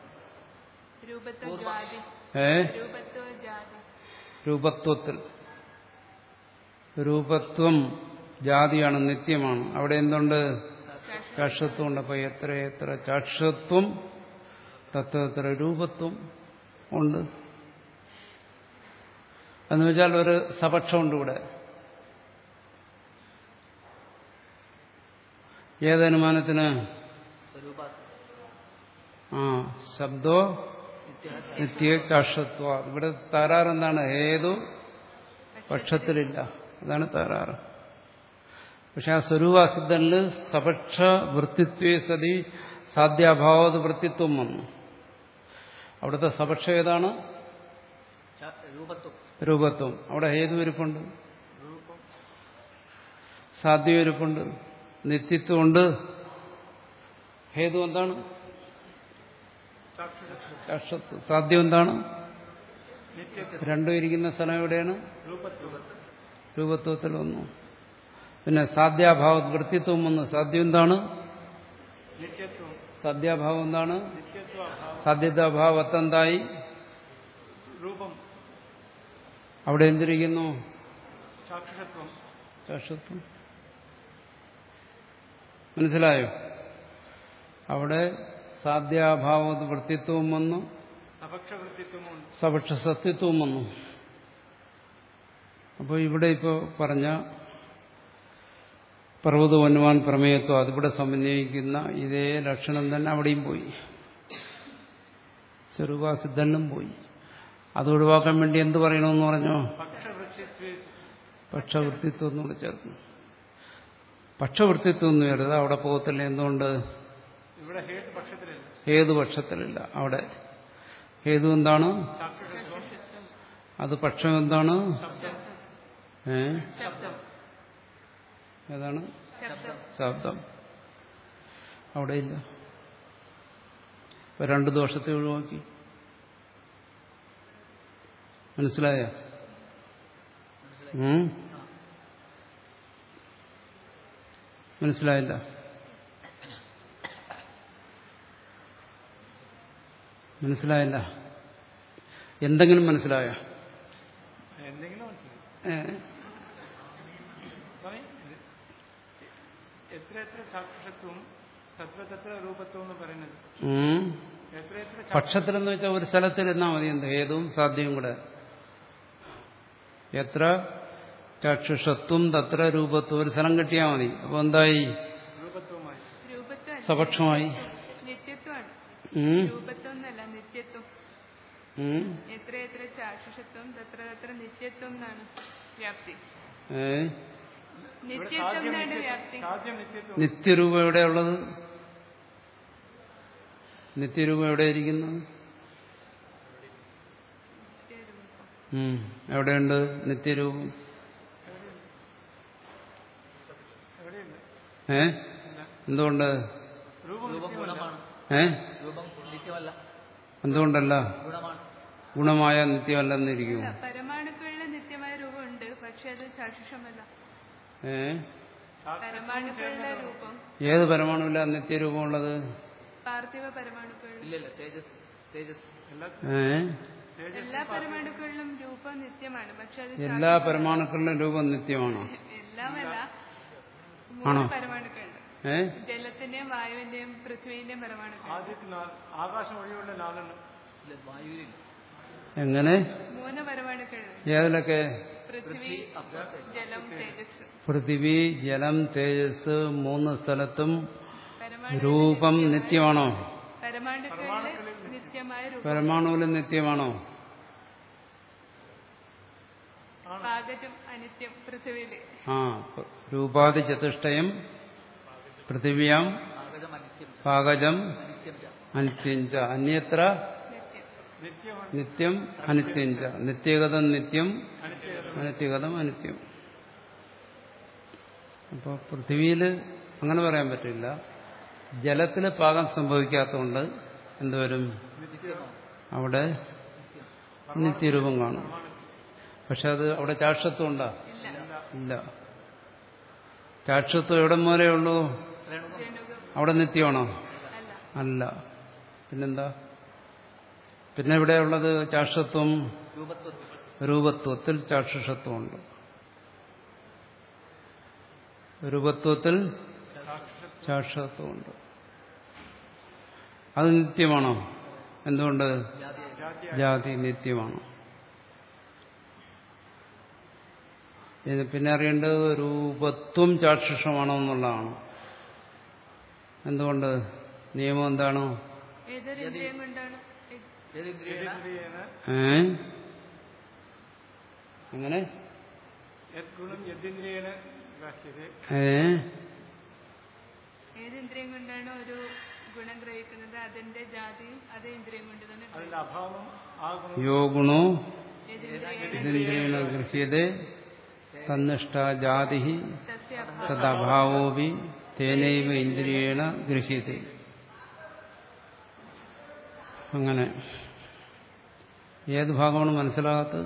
ഏ രൂപത്വത്തിൽ. രൂപത്വം ജാതിയാണ്, നിത്യമാണ്. അവിടെ എന്തുണ്ട്? ചാക്ഷത്വം ഉണ്ട്. അപ്പൊ എത്രയെത്ര ചാക്ഷത്വം തത്ര രൂപത്വം ഉണ്ട് എന്ന് വെച്ചാൽ ഒരു സപക്ഷമുണ്ട് ഇവിടെ. ഏതനുമാനത്തിന്? ആ ശബ്ദോ നിത്യ ചാക്ഷത്വ. ഇവിടെ തകരാറെന്താണ്? ഏതു പക്ഷത്തിലില്ല. അതാണ് തകരാറ്. പക്ഷെ ആ സ്വരൂപാസിദ്ധനിൽ സപക്ഷ വൃത്തിത്വേ സതി സാധ്യാഭാവത് വൃത്തിത്വം വന്നു. അവിടുത്തെ സപക്ഷ ഏതാണ്? രൂപത്വം. അവിടെ ഹേതു ഇരിപ്പുണ്ട്, സാധ്യം ഇരിപ്പുണ്ട്, നിത്യത്വമുണ്ട്. ഹേതു എന്താണ്? ചാക്ഷത്വം. സാധ്യം എന്താണ്? രണ്ടും ഇരിക്കുന്ന സ്ഥലം എവിടെയാണ്? രൂപത്വത്തിൽ വന്നു. പിന്നെ സാധ്യാഭാവ വൃത്തിത്വം വന്നു. സാധ്യം എന്താണ്? സാധ്യാഭാവം എന്താണ്? സാധ്യതാഭാവത്തെന്തായി? അവിടെ എന്തിരിക്കുന്നു? ചാക്ഷത്വം. മനസ്സിലായോ? അവിടെ സാധ്യാഭാവ വൃത്തിത്വവും വന്നു, സപക്ഷ സത്യത്വവും വന്നു. അപ്പോൾ ഇവിടെ ഇപ്പോൾ പറഞ്ഞ പർവ്വത വന്വാൻ പ്രമേയത്വം അതിവിടെ സമന്വയിക്കുന്ന ഇതേ ലക്ഷണം തന്നെ അവിടെയും പോയി, സ്വരൂപാസിദ്ധനും പോയി. അത് ഒഴിവാക്കാൻ വേണ്ടി എന്ത് പറയണമെന്ന് പറഞ്ഞോ? പക്ഷവൃത്തിത്വം എന്നുകൂടെ ചേർന്നു. പക്ഷവൃത്തിത്വം എന്ന് വരുന്നത് അവിടെ പോകത്തില്ല. എന്തുകൊണ്ട്? ഹേതു പക്ഷത്തിലില്ല. അവിടെ ഹേതു എന്താണ്? അത് പക്ഷം എന്താണ്? ഏ ഏതാണ്? ശബ്ദം. അവിടെ ഇല്ല. ഇപ്പൊ രണ്ട് ദോഷത്തെ ഒഴിവാക്കി. മനസ്സിലായോ? മനസ്സിലായില്ല? മനസ്സിലായില്ല? എന്തെങ്കിലും മനസ്സിലായോ? പക്ഷത്തിലെന്ന് വെച്ചാൽ ഒരു സ്ഥലത്തിൽ എന്നാ മതി. എന്ത് ഹേതുവും സാധ്യവും കൂടെ. എത്ര ചാക്ഷുഷത്വം തത്ര രൂപത്വം. ഒരു സ്ഥലം കിട്ടിയാൽ മതി. അപ്പൊ എന്തായി? സപക്ഷമായി. നിത്യരൂപം എവിടെയുള്ളത്? നിത്യരൂപം എവിടെയിരിക്കുന്നത്? എവിടെയുണ്ട് നിത്യരൂപം? ഏ എന്തുകൊണ്ട്? ഏ എന്തുകൊണ്ടല്ല? ഗുണമായ നിത്യമല്ലെന്നിരിക്കും. പരമാണുക്കളിൽ നിത്യമായ രൂപമുണ്ട്, പക്ഷെ അത് ചാക്ഷുഷമല്ല. ഏ പരമാണുക്കളുടെ രൂപം ഏത് പരമാണുവില്ല നിത്യരൂപമുള്ളത്? പാർത്ഥിവ പരമാണുക്കൾ. ഏ എല്ലാ പരമാണുക്കളിലും രൂപം നിത്യമാണ്, പക്ഷെ അത് എല്ലാ പരമാണുക്കളിലും രൂപം നിത്യമാണോ? എല്ലാമല്ല, ആണോ? പരമാണുക്കളുണ്ട്. ഏ ജലത്തിന്റെയും വായുവിന്റെയും പൃഥ്വിന്റെയും പരമാണുക്കൾ. ആകാശം ഒഴിയുള്ള നാലെണ്ണം. എങ്ങനെ? മൂന്ന് പരമാണുക്കൾ. ഏതിലൊക്കെ? പൃഥ്വി, ജലം, തേജസ്. പൃഥ്വി, ജലം, തേജസ് മൂന്ന് സ്ഥലത്തും രൂപം നിത്യമാണോ? പരമാണുക്കളിൽ നിത്യമായ രൂപം. പരമാണുവിലും നിത്യമാണോ? പാകജം അനിത്യം പൃഥ്വിയില്. ആ രൂപാതി ചതുഷ്ടയം പൃഥിവ്യാം പാകജം അനിത്യം ച. അന്യത്ര നിത്യം അനിത്യം ച. നിത്യഗതം നിത്യം, അനിത്യഗതം അനിത്യം. അപ്പോൾ പൃഥ്വിയിൽ അങ്ങനെ പറയാൻ പറ്റില്ല. ജലത്തിൽ പാകം സംഭവിക്കാത്തതുകൊണ്ട് എന്തുവരും? അവിടെ നിത്യരൂപം കാണും. പക്ഷെ അത് അവിടെ ചാക്ഷത്വം ഉണ്ടോ? ഇല്ല. ചാക്ഷത്വം എവിടെ മൂലേ ഉള്ളൂ? അവിടെ നിത്യമാണോ? അല്ല. പിന്നെന്താ? പിന്നെ എവിടെയുള്ളത് ചാക്ഷത്വം? രൂപത്വത്തിൽ ചാക്ഷുഷത്വമുണ്ട്. രൂപത്വത്തിൽ ചാക്ഷത്വമുണ്ട്. അത് നിത്യമാണോ? എന്തുകൊണ്ട്? ജാതി നിത്യമാണ്. പിന്നെ അറിയേണ്ടത് രൂപത്വം ചാക്ഷുഷമാണോ എന്നുള്ളതാണ്. എന്തുകൊണ്ട്? നിയമം എന്താണ്? ഏ എങ്ങനെ? ഏ ഏതിന്ദ്രിയം കൊണ്ടാണോ ഒരു ഗുണം ഗ്രഹിക്കുന്നത് അതിന്റെ ജാതിയും അതേ ഇന്ദ്രിയം കൊണ്ട് തന്നെ. യോ ഗുണോ യദിന്ദ്രിയേണ ഗൃഹ്യതേ തന്നിഷ്ട ജാതി തദഭാവോപി തേനൈവ ഇന്ദ്രിയേണ ഗൃഹ്യതേ. അങ്ങനെ ഏത് ഭാഗമാണ് മനസ്സിലാകാത്തത്?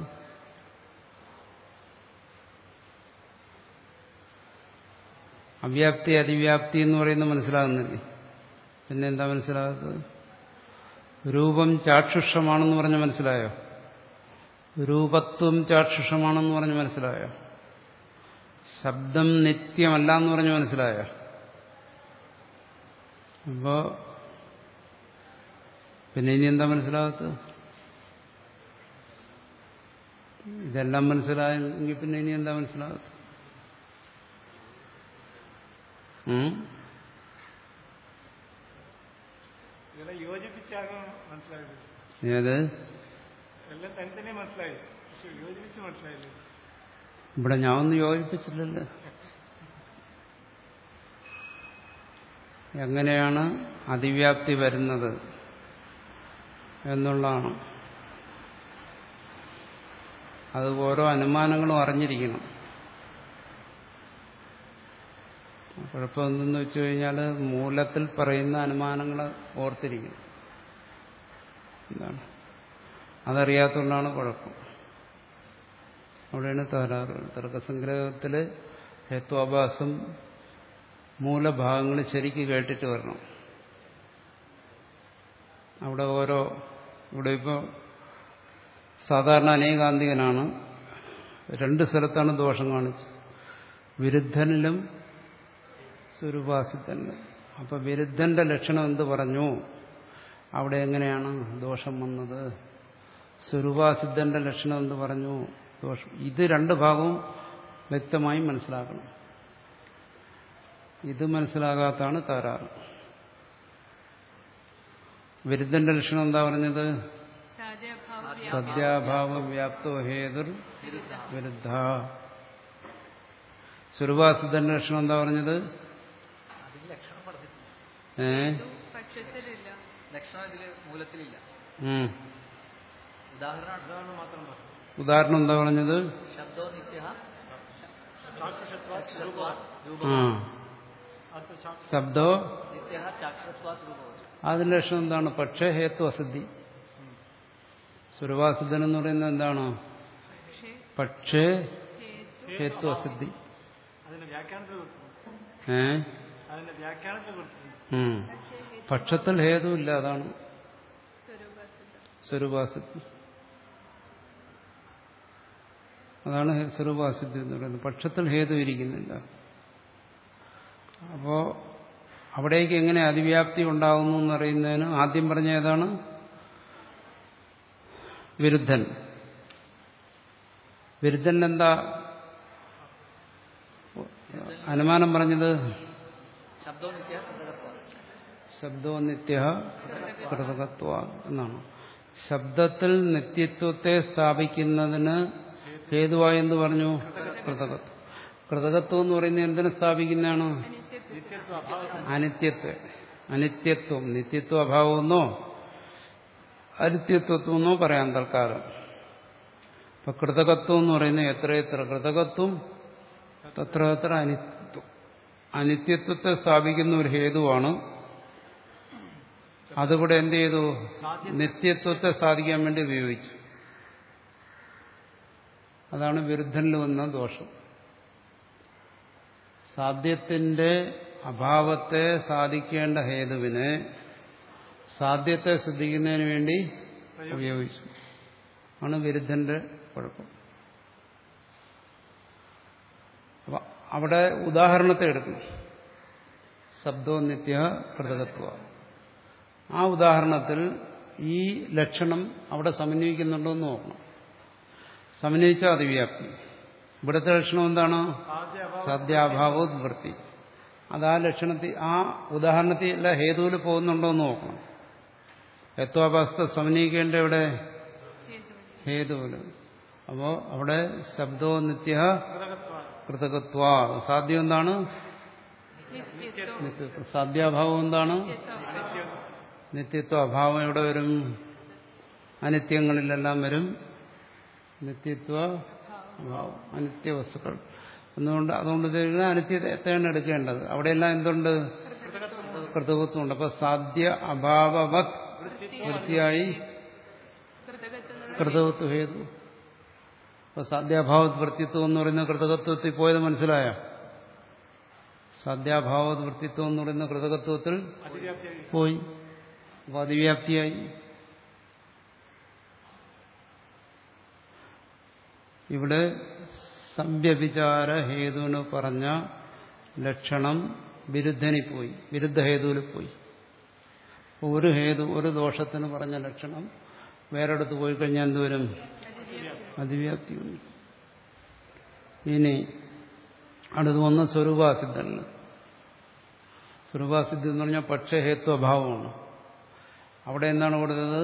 അവ്യാപ്തി അതിവ്യാപ്തി എന്ന് പറയുന്നത് മനസ്സിലാകുന്നില്ലേ? പിന്നെ എന്താ മനസ്സിലാകാത്തത്? രൂപം ചാക്ഷുഷമാണെന്ന് പറഞ്ഞ് മനസ്സിലായോ? രൂപത്വം ചാക്ഷുഷമാണെന്ന് പറഞ്ഞ് മനസ്സിലായോ? ശബ്ദം നിത്യമല്ല എന്ന് പറഞ്ഞ് മനസ്സിലായോ? അപ്പോ പിന്നെ ഇനി എന്താ മനസ്സിലാകാത്തത്? ഇതെല്ലാം മനസ്സിലായെങ്കിൽ പിന്നെ ഇനി എന്താ മനസ്സിലാകാത്തത്? ഇതെല്ലാം യോജിപ്പിച്ചാകും മനസ്സിലായത്. ഏത് എല്ലാം തന്നെ തന്നെ മനസ്സിലായി, പക്ഷെ യോജിപ്പിച്ച് മനസ്സിലായില്ലേ? ഇവിടെ ഞാൻ ഒന്നും യോജിപ്പിച്ചില്ലല്ലോ. എങ്ങനെയാണ് അതിവ്യാപ്തി വരുന്നത് എന്നുള്ളതാണ്. അത് ഓരോ അനുമാനങ്ങളും അറിഞ്ഞിരിക്കണം. കുഴപ്പം എന്തെന്ന് വെച്ചു കഴിഞ്ഞാൽ മൂലത്തിൽ പറയുന്ന അനുമാനങ്ങൾ ഓർത്തിരിക്കണം. എന്താണ് അതറിയാത്തതുകൊണ്ടാണ് കുഴപ്പം. അവിടെയാണ് തകരാറ്. തർക്കസംഗ്രഹത്തില് ഹേത്വാഭാസം മൂലഭാഗങ്ങൾ ശരിക്ക് കേട്ടിട്ട് വരണം. അവിടെ ഓരോ ഇവിടെ ഇപ്പോൾ സാധാരണ അനേകാന്തികനാണ്. രണ്ട് സ്ഥലത്താണ് ദോഷം കാണിച്ചത്, വിരുദ്ധനിലും സ്വരൂപാസിദ്ധനിലും. അപ്പൊ വിരുദ്ധന്റെ ലക്ഷണം എന്ത് പറഞ്ഞു? അവിടെ എങ്ങനെയാണ് ദോഷം വന്നത്? സ്വരൂപാസിദ്ധന്റെ ലക്ഷണം എന്ത് പറഞ്ഞു? ദോഷം. ഇത് രണ്ട് ഭാഗവും വ്യക്തമായി മനസ്സിലാക്കണം. ഇത് മനസ്സിലാകാത്താണ് തകരാറ്. വിരുദ്ധന്റെ ലക്ഷണം എന്താ പറഞ്ഞത്? സദ്യാഭാവ വ്യാപ്തോ ഹേതുർ വിരുദ്ധ. സ്വരൂപാസിദ്ധന്റെ ലക്ഷണം എന്താ പറഞ്ഞത്? ഏ ഉദാഹരണം എന്താ പറഞ്ഞത്? ആ ശബ്ദോ അതിന്റെ ലക്ഷണം എന്താണ്? പക്ഷേ ഹേത്തു അസിദ്ധി. സ്വരൂപാസിദ്ധൻ എന്ന് പറയുന്നത് എന്താണ്? പക്ഷേ ഹേത്തു അസിദ്ധി. ഏ പക്ഷത്തിൽ ഹേതുവില്ല, അതാണ് സ്വരൂപാസിദ്ധി. അതാണ് സ്വരൂപാസിദ്ധി എന്ന് പറയുന്നത്. പക്ഷത്തിൽ ഹേതു ഇരിക്കുന്നില്ല. അപ്പോ അവിടേക്ക് എങ്ങനെ അതിവ്യാപ്തി ഉണ്ടാകുന്നു എന്നറിയുന്നതിന് ആദ്യം പറഞ്ഞ ഏതാണ്? വിരുദ്ധൻ. വിരുദ്ധൻ എന്താ അനുമാനം പറഞ്ഞത്? ശബ്ദോ നിത്യ കൃതകത്വ എന്നാണ്. ശബ്ദത്തിൽ നിത്യത്വത്തെ സ്ഥാപിക്കുന്നതിന് ഹേതുവായി എന്ന് പറഞ്ഞു? കൃതകത്വം. കൃതകത്വം എന്ന് പറയുന്നത് എന്തിനെ സ്ഥാപിക്കുന്നതാണ്? അനിത്യത്വ അനിത്യത്വം. നിത്യത്വ അഭാവമെന്നോ അനിത്യത്വമെന്നോ പറയാം തൽക്കാലം. ഇപ്പൊ കൃതകത്വം എന്ന് പറയുന്നത് എത്രയെത്ര കൃതകത്വം തത്ര എത്ര അനിത്യത്വം. അനിത്യത്വത്തെ സ്ഥാപിക്കുന്ന ഒരു ഹേതുവാണ്. അതുകൂടെ എന്ത് ചെയ്തു? നിത്യത്വത്തെ സ്ഥാപിക്കാൻ വേണ്ടി ഉപയോഗിച്ചു. അതാണ് വിരുദ്ധനിൽ വന്ന ദോഷം. സാധ്യത്തിന്റെ അഭാവത്തെ സാധിക്കേണ്ട ഹേതുവിനെ സാധ്യത്തെ സിദ്ധിക്കുന്നതിന് വേണ്ടി ഉപയോഗിച്ചു. ആണ് വിരുദ്ധന്റെ കുഴപ്പം. അപ്പൊ അവിടെ ഉദാഹരണത്തെ എടുക്കണം. ശബ്ദോ നിത്യ കൃതകത്വ. ആ ഉദാഹരണത്തിൽ ഈ ലക്ഷണം അവിടെ സമന്വയിക്കുന്നുണ്ടോ എന്ന് നോക്കണം. സമന്വയിച്ച അതിവ്യാപ്തി. ഇവിടുത്തെ ലക്ഷണം എന്താണ്? സാധ്യാഭാവോദ്വൃത്തി. അത് ആ ലക്ഷണത്തിൽ ആ ഉദാഹരണത്തിൽ ഹേതുവിൽ പോകുന്നുണ്ടോ എന്ന് നോക്കണം. ഹേത്വാഭാസത്തെ സമന്വയിക്കേണ്ട ഇവിടെ ഹേതുവില്. അപ്പോ അവിടെ ശബ്ദോ നിത്യ കൃതകത്വ. സാധ്യം എന്താണ്? നിത്യത്വം. സാധ്യാഭാവം എന്താണ്? നിത്യത്വ. അഭാവം എവിടെ വരും? അനിത്യങ്ങളിലെല്ലാം വരും. നിത്യത്വ അഭാവം അനിത്യ വസ്തുക്കൾ എന്നുകൊണ്ട് അതുകൊണ്ട് ഇത് അനിത്യത്തെയാണ് എടുക്കേണ്ടത്. അവിടെയെല്ലാം എന്തുണ്ട്? കൃതകത്വമുണ്ട്. അപ്പൊ സാധ്യ അഭാവവത് വൃത്തിയായി കൃതകത്വ ഹേതു. അപ്പൊ സാധ്യാഭാവത് വൃത്തിത്വം എന്ന് പറയുന്ന കൃതകത്വത്തിൽ പോയത് മനസ്സിലായോ? സാധ്യാഭാവത് വൃത്തിത്വം എന്ന് പറയുന്ന കൃതകത്വത്തിൽ പോയി. അപ്പൊ അതിവ്യാപ്തിയായി. ഇവിടെ സംവ്യഭിചാര ഹേതുവിന് പറഞ്ഞ ലക്ഷണം വിരുദ്ധനി പോയി, വിരുദ്ധ ഹേതുവിൽ പോയി. ഒരു ഹേതു ഒരു ദോഷത്തിന് പറഞ്ഞ ലക്ഷണം വേറെടുത്ത് പോയി കഴിഞ്ഞാൽ എന്തുവരും? അതിവ്യാപ്തി. ഇനി അടുത്ത് വന്ന സ്വരൂപാസിദ്ധന്. സ്വരൂപാസിദ്ധി എന്ന് പറഞ്ഞാൽ പക്ഷഹേത്വഭാവമാണ്. അവിടെ എന്താണ് കൊടുത്തത്?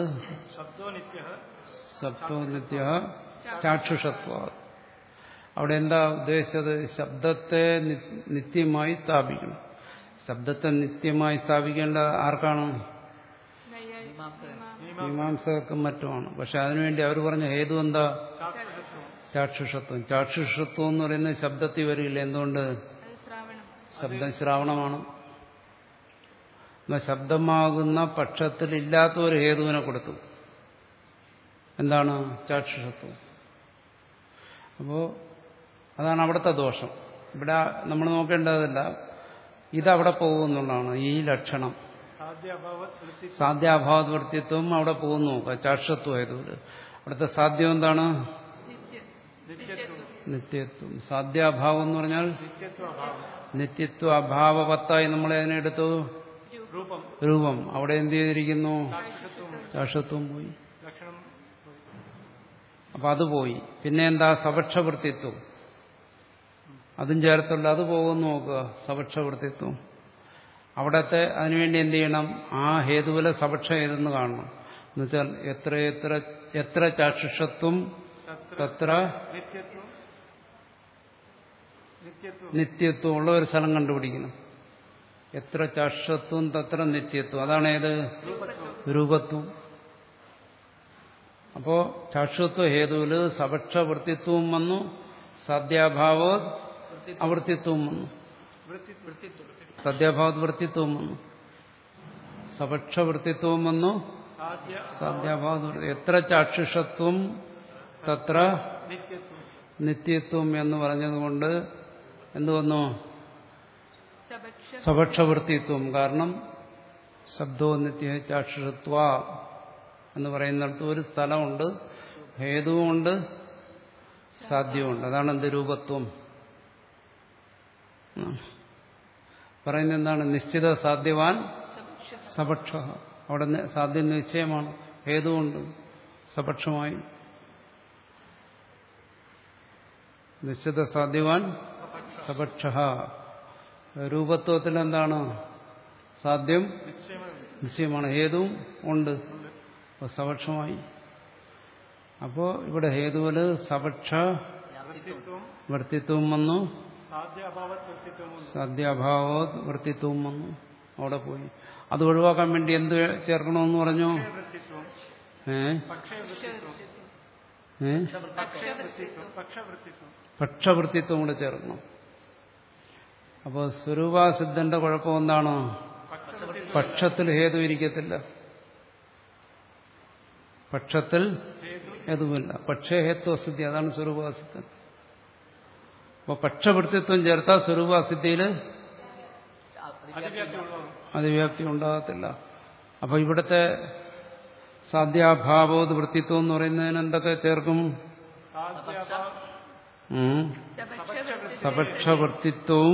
സപ്തോ നിത്യ ചാക്ഷുഷത്വ. അവിടെ എന്താ ഉദ്ദേശിച്ചത്? ശബ്ദത്തെ നിത്യമായി സ്ഥാപിക്കണം. ശബ്ദത്തെ നിത്യമായി സ്ഥാപിക്കേണ്ട ആർക്കാണ്? മീമാംസകർക്കും മറ്റുമാണ്. പക്ഷെ അതിനുവേണ്ടി അവർ പറഞ്ഞ ഹേതു എന്താ? ചാക്ഷുഷത്വം. ചാക്ഷുഷത്വം എന്ന് പറയുന്നത് ശബ്ദത്തിൽ വരില്ല. എന്തുകൊണ്ട്? ശബ്ദം ശ്രാവണമാണ്. എന്നാൽ ശബ്ദമാകുന്ന പക്ഷത്തിൽ ഇല്ലാത്ത ഒരു ഹേതുവിനെ കൊടുത്തു. എന്താണ്? ചാക്ഷുഷത്വം. അപ്പോ അതാണ് അവിടുത്തെ ദോഷം. ഇവിടെ നമ്മൾ നോക്കേണ്ടതല്ല, ഇതവിടെ പോകുന്നുള്ളതാണ് ഈ ലക്ഷണം. സാധ്യാഭാവ വൃത്തിത്വം അവിടെ പോകുന്നു നോക്കുക. ചാക്ഷത്വം ഹേതുവിൽ അവിടുത്തെ സാധ്യം എന്താണ്? നിത്യത്വം. സാധ്യാഭാവം എന്ന് പറഞ്ഞാൽ നിത്യത്വ അഭാവവത്തായി നമ്മളെ അതിനെടുത്തു രൂപം. അവിടെ എന്ത് ചെയ്തിരിക്കുന്നു? ചാക്ഷത്വം പോയി. അപ്പൊ അത് പോയി. പിന്നെ എന്താ? സപക്ഷവൃത്തിത്വം. അതും ചേർത്തുള്ള അത് പോകുന്നു നോക്കുക. സപക്ഷവൃത്തിത്വം അവിടത്തെ അതിനുവേണ്ടി എന്ത് ചെയ്യണം? ആ ഹേതുവിലെ സപക്ഷ ഏതെന്ന് കാണണം. എന്നുവെച്ചാൽ എത്ര എത്ര എത്ര ചാക്ഷുഷത്വം തത്ര നിത്യത്വം ഉള്ള ഒരു സ്ഥലം കണ്ടുപിടിക്കണം. എത്ര ചാക്ഷുഷത്വം തത്ര നിത്യത്വം. അതാണ് ഏത്? രൂപത്വം. അപ്പോ ചാക്ഷുത്വ ഹേതുവില് സപക്ഷവൃത്തിത്വവും വന്നു, സാധ്യാഭാവ അവൃത്തിത്വവും വന്നു, സദ്യാഭാവ വൃത്തിത്വവും വന്നു, സപക്ഷവൃത്തിത്വവും വന്നു, സാധ്യാഭാവ. എത്ര ചാക്ഷുഷത്വം തത്ര നിത്യത്വം എന്ന് പറഞ്ഞതുകൊണ്ട് എന്തു വന്നു? സപക്ഷവൃത്തിത്വം. കാരണം ശബ്ദോ നിത്യ ചാക്ഷുഷത്വ എന്ന് പറയുന്നിടത്ത് ഒരു സ്ഥലമുണ്ട്, ഹേതുവുമുണ്ട്, സാധ്യമുണ്ട്. അതാണ് എന്ത്? രൂപത്വം. പറയുന്നത് എന്താണ്? നിശ്ചിത സാധ്യവാൻ സപക്ഷ. അവിടെ സാധ്യം നിശ്ചയമാണ്, ഹേതുവുണ്ട് സപക്ഷമായി. നിശ്ചിത സാധ്യവാൻ സപക്ഷ. രൂപത്വത്തിൽ എന്താണ്? സാധ്യം നിശ്ചയമാണ്, ഹേതുവും ഉണ്ട്, സപക്ഷമായി. അപ്പോ ഇവിടെ ഹേതുവില് സപക്ഷ വൃത്തിത്വം വന്നു, സാധ്യാഭാവ വൃത്തിത്വം വന്നു. അവിടെ പോയി. അത് ഒഴിവാക്കാൻ വേണ്ടി എന്ത് ചേർക്കണമെന്ന് പറഞ്ഞു? ഏ പക്ഷവൃത്തിത്വം കൂടെ ചേർക്കണം. അപ്പോൾ സ്വരൂപാസിദ്ധന്റെ കുഴപ്പം എന്താണ്? പക്ഷത്തിൽ ഹേതു ഇരിക്കത്തില്ല. പക്ഷത്തിൽ ഹേതുവില്ല. പക്ഷേ ഹേത്വസിദ്ധി. അതാണ് സ്വരൂപാസിദ്ധൻ. അപ്പൊ പക്ഷവൃത്തിത്വം ചേർത്താൽ സ്വരൂപാസിദ്ധിയിൽ അതിവ്യാപ്തി ഉണ്ടാകത്തില്ല. അപ്പൊ ഇവിടുത്തെ സാധ്യാഭാവോത് വൃത്തിത്വം എന്ന് പറയുന്നതിന് എന്തൊക്കെ ചേർക്കും? സപക്ഷവൃത്തിത്വവും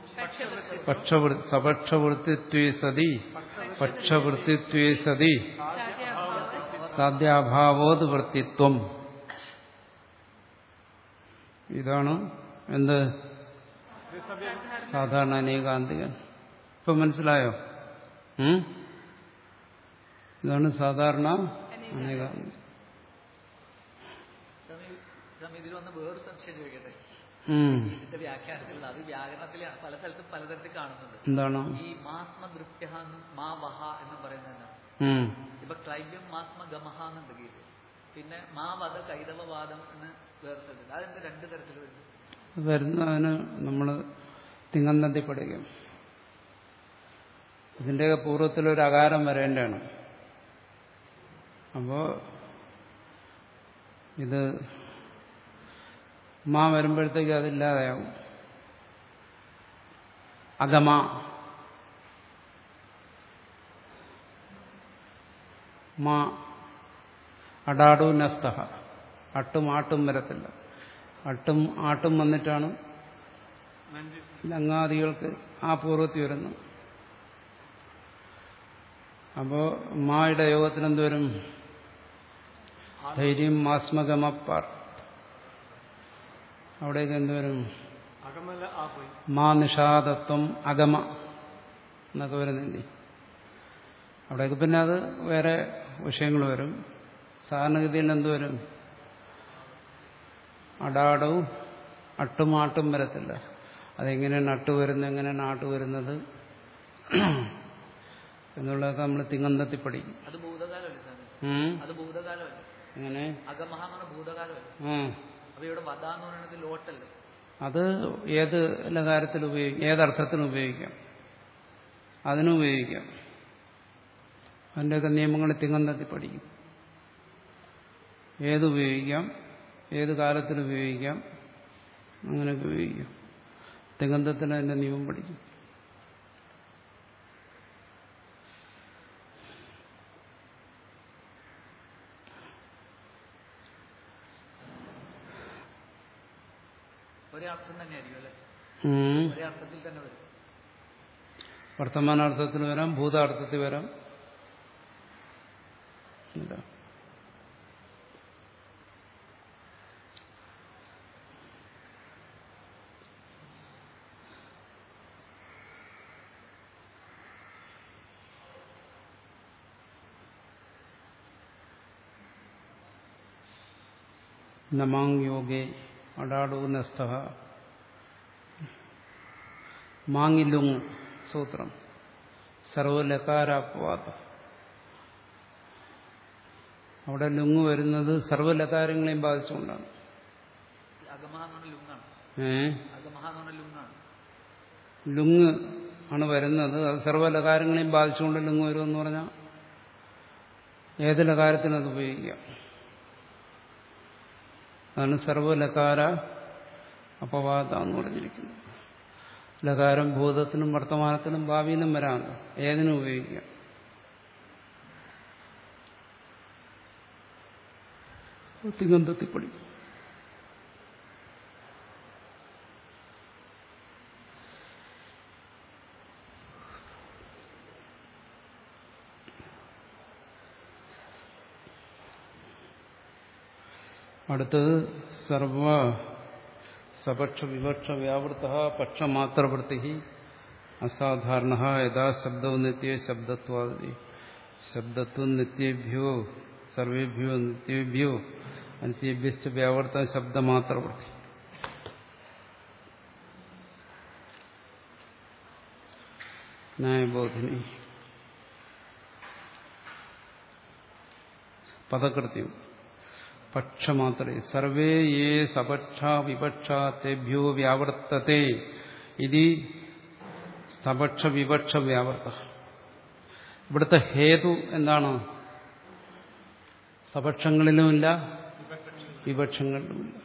സപക്ഷവൃത്തിത്വേ സതി പക്ഷവൃത്തിത്വേ സതി സാധ്യാഭാവോത് വൃത്തിത്വം. ഇതാണ് എന്ത്? സാധാരണ അനേകാന്തികൻ. ഇപ്പൊ മനസ്സിലായോ? ഇതാണ് സാധാരണ അനേകാന്തികൻ. ഇതിൽ വന്ന് വേറൊരു സംശയം ചോദിക്കട്ടെ. ഇതിന്റെ വ്യാഖ്യാനത്തിൽ അത് വ്യാകരണത്തിൽ പല സ്ഥലത്തും പലതരത്തിൽ കാണുന്നുണ്ട്. എന്താണ് ഈ മാസ്മ ദൃപ്യ എന്നും മാ വഹ എന്നും പറയുന്നത്? ഇപ്പൊ ക്ലൈബ്യം മാസ്മ ഗമഹ എന്നുണ്ട് ഗീത. പിന്നെ മാ വധ കൈതവവാദം എന്ന് വേറെ സ്ഥലത്തില്ല. അതെന്ത് രണ്ട് തരത്തിൽ വരുന്നു? വരുന്നതിന് നമ്മൾ തിങ്ങന്തത്തി പഠിക്കും. ഇതിൻ്റെയൊക്കെ പൂർവ്വത്തിലൊരു അകാരം വരേണ്ടതാണ്. അപ്പോൾ ഇത് മാ വരുമ്പോഴത്തേക്ക് അതില്ലാതെയാവും. അഗമ, മാ, അടാടു നസ്തഹ. അട്ടും ആട്ടും വരത്തില്ല. അട്ടും ആട്ടും വന്നിട്ടാണ് ലങ്ങാദികൾക്ക് ആ പൂർവ്വത്തിൽ വരുന്നത്. അപ്പോ മായുടെ യോഗത്തിന് എന്തുവരും? ധൈര്യം മാസ്മഗമപ്പാർ. അവിടേക്ക് എന്തുവരും? മാ നിഷാദത്വം അഗമ എന്നൊക്കെ വരുന്നില്ലേ. അവിടേക്ക് പിന്നെ അത് വേറെ വിഷയങ്ങൾ വരും. സാധാരണഗതിയിൽ എന്തുവരും? അടാടവും അട്ടും ആട്ടും വരത്തില്ല. അതെങ്ങനെയാണ് അട്ട് വരുന്നത്, എങ്ങനെയാണ് ആട്ട് വരുന്നത് എന്നുള്ളതൊക്കെ നമ്മൾ തിങ്ങന്തത്തി പഠിക്കും. അത് ഭൂതകാലമല്ലേ സാർ? അത് ഭൂതകാലമല്ലേ? അങ്ങനെ അഗമഹ എന്ന് പറഞ്ഞ ഭൂതകാലമല്ലേ? അപ്പൊ ഇവിടെ വധ എന്ന് പറയുന്നത് ലോട്ടല്ലേ? അത് ഏത് ലകാരത്തിൽ ഉപയോഗിക്കാം, ഏതർത്ഥത്തിന് ഉപയോഗിക്കാം, അതിനും ഉപയോഗിക്കാം. അതിൻ്റെയൊക്കെ നിയമങ്ങൾ തിങ്ങന്തത്തി പഠിക്കും. ഏതുപയോഗിക്കാം, ഏത് കാലത്തിൽ ഉപയോഗിക്കാം, അങ്ങനെയൊക്കെ ഉപയോഗിക്കാം. തിങ്ങന്തത്തിന് അതിൻ്റെ നിയമം പഠിക്കും. ഒരേ അർത്ഥം തന്നെയായിരിക്കും അല്ലേ? ഒരേ അർത്ഥത്തിൽ തന്നെ വരും. വർത്തമാനാർത്ഥത്തിൽ വരാം, ഭൂതാർത്ഥത്തിൽ വരാം. നമാങ് യോഗേ അടാടു നസ്തഹ മാങ്ങിലുങ് സൂത്രം സർവലകാരാപവാദ. അവിടെ ലുങ് വരുന്നത് സർവലകാരങ്ങളെയും ബാധിച്ചുകൊണ്ടാണ്. ഏ ലുങ് ആണ് വരുന്നത്. അത് സർവലകാരങ്ങളെയും ബാധിച്ചുകൊണ്ട് ലുങ് വരുമെന്ന് പറഞ്ഞാൽ ഏത് ലകാരത്തിനും അത് ഉപയോഗിക്കാം. അതാണ് സർവലകാര അപവാദ എന്ന് പറഞ്ഞിരിക്കുന്നത്. ലകാരം ഭൂതത്തിനും വർത്തമാനത്തിനും ഭാവിയിലും വരാമല്ലോ, ഏതിനും ഉപയോഗിക്കാം. തിങ്ങന്തത്തിപ്പടി അടുത്തത് സർവ സപക്ഷ വിവക്ഷ വ്യാവൃത്ത പക്ഷമാത്രവൃത്തി അസാധാരണ യഥാ ശബ്ദവും നിത്യ ശബ്ദത്വാദി ശബ്ദത്വം നിത്യേഭ്യോ സർവേഭ്യോ നിത്യേഭ്യോ അനിത്യേഭ്യശ്ച വ്യാവർത്ത ശബ്ദമാത്രവൃത്തി. ന്യായബോധിനി പദകൃത്യം പക്ഷമാത്രേ സർവേ യേ സപക്ഷ വിപക്ഷ തേഭ്യോ വ്യാവർത്തത്തെ ഇതി സപക്ഷ വിപക്ഷ വ്യാവർത്ത. ഇവിടുത്തെ ഹേതു എന്താണ്? സപക്ഷങ്ങളിലുമില്ല വിപക്ഷങ്ങളിലുമില്ല.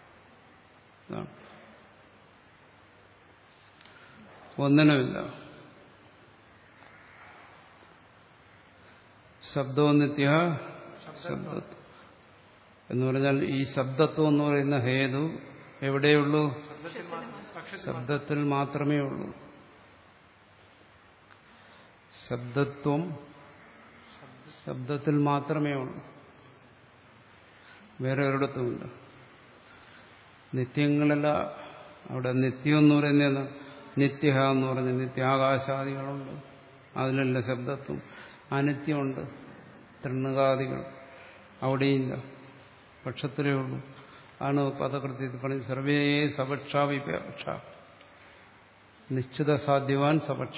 ഒന്നിനുമില്ല. ശബ്ദോ നിത്യ ശബ്ദത്വം എന്ന് പറഞ്ഞാൽ ഈ ശബ്ദത്വം എന്ന് പറയുന്ന ഹേതു എവിടെയുള്ളൂ? ശബ്ദത്തിൽ മാത്രമേ ഉള്ളൂ. ശബ്ദത്വം ശബ്ദത്തിൽ മാത്രമേ ഉള്ളൂ, വേറെ ഒരിടത്തുമില്ല. നിത്യങ്ങളല്ല. അവിടെ നിത്യം എന്ന് പറയുന്നത് നിത്യ എന്ന് പറഞ്ഞ നിത്യാകാശാദികളുണ്ട്, അതിലല്ല ശബ്ദത്വം. അനിത്യമുണ്ട്, തൃണകാദികൾ, അവിടെയില്ല, പക്ഷത്തിലേ ഉള്ളൂ. ആണ് പദകൃത്യത്തിൽ പറഞ്ഞത് സർവേ സപക്ഷ വിപക്ഷ നിശ്ചിത സാധ്യവാൻ സപക്ഷ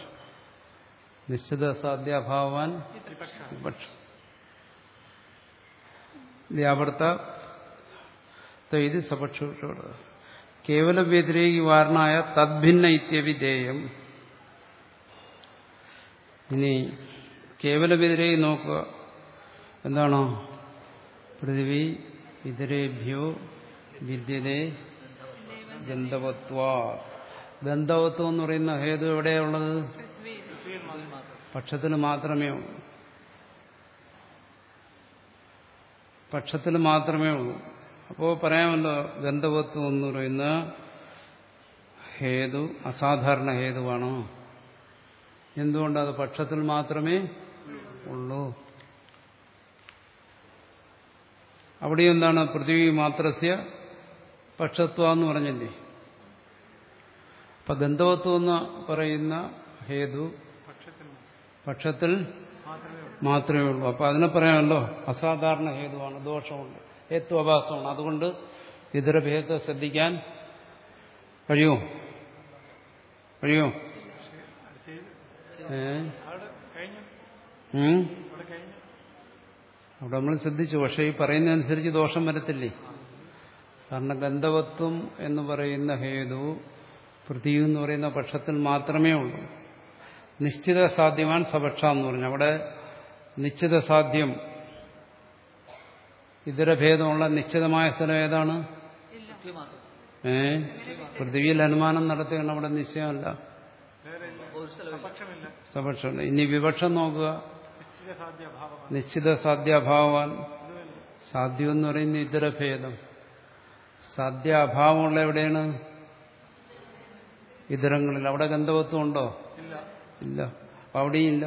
നിശ്ചിത സാധ്യാഭാവാൻ വിപക്ഷ. വ്യാവർത്ത ഇത് സപക്ഷോട് കേവല വ്യതിരേകി വാരണായ തദ്ഭിന്ന ഇത്യവിധേയം. ഇനി കേവല വ്യതിരേകി നോക്കുക. എന്താണോ? പൃഥിവി ഇതരേഭ്യോ വിദ്യതേ ഗന്ധവത്വ. ഗന്ധവത്വം എന്ന് പറയുന്ന ഹേതു എവിടെയുള്ളത്? പക്ഷത്തിന് മാത്രമേ ഉള്ളൂ. പക്ഷത്തിന് മാത്രമേ ഉള്ളൂ. അപ്പോൾ പറയാമല്ലോ, ഗന്ധവത്വം എന്ന് പറയുന്ന ഹേതു അസാധാരണ ഹേതുവാണ്. എന്തുകൊണ്ടത് പക്ഷത്തിൽ മാത്രമേ ഉള്ളൂ. അവിടെ എന്താണ്? പൃഥ്വി മാത്രസ്യ പക്ഷത്വ എന്ന് പറഞ്ഞില്ലേ? അപ്പൊ ഗന്ധവത്വം എന്ന് പറയുന്ന ഹേതു പക്ഷത്തിൽ മാത്രമേ ഉള്ളൂ. അപ്പൊ അതിനെ പറയാമല്ലോ അസാധാരണ ഹേതുവാണ്, ദോഷമുണ്ട്, ഹേത്വാഭാസമാണ്. അതുകൊണ്ട് ഇതര ഭേദത്തെ ശ്രദ്ധിക്കാൻ കഴിയുമോ? കഴിയുമോ? ഏ അവിടെ നമ്മൾ ശ്രദ്ധിച്ചു. പക്ഷെ ഈ പറയുന്നതനുസരിച്ച് ദോഷം വരത്തില്ലേ? കാരണം ഗന്ധവത്വം എന്ന് പറയുന്ന ഹേതു പൃഥ്വി എന്ന് പറയുന്ന പക്ഷത്തിൽ മാത്രമേ ഉള്ളൂ. നിശ്ചിത സാധ്യമാൻ സപക്ഷ എന്ന് പറഞ്ഞു. അവിടെ നിശ്ചിത സാധ്യം ഇതരഭേദമുള്ള നിശ്ചിതമായ സ്ഥലം ഏതാണ്? ഏ പൃഥ്വിയിൽ അനുമാനം നടത്തുകയാണ്. അവിടെ നിശ്ചയമല്ല, സപക്ഷമുണ്ട്. ഇനി വിവക്ഷം നോക്കുക. നിശ്ചിത സാധ്യാഭാവാൻ. സാധ്യം എന്ന് പറയുന്ന ഇതരഭേദം. സാധ്യാഭാവമുള്ള എവിടെയാണ്? ഇതരങ്ങളിൽ. അവിടെ ഗന്ധവത്വം ഉണ്ടോ? ഇല്ല. അവിടെയും ഇല്ല.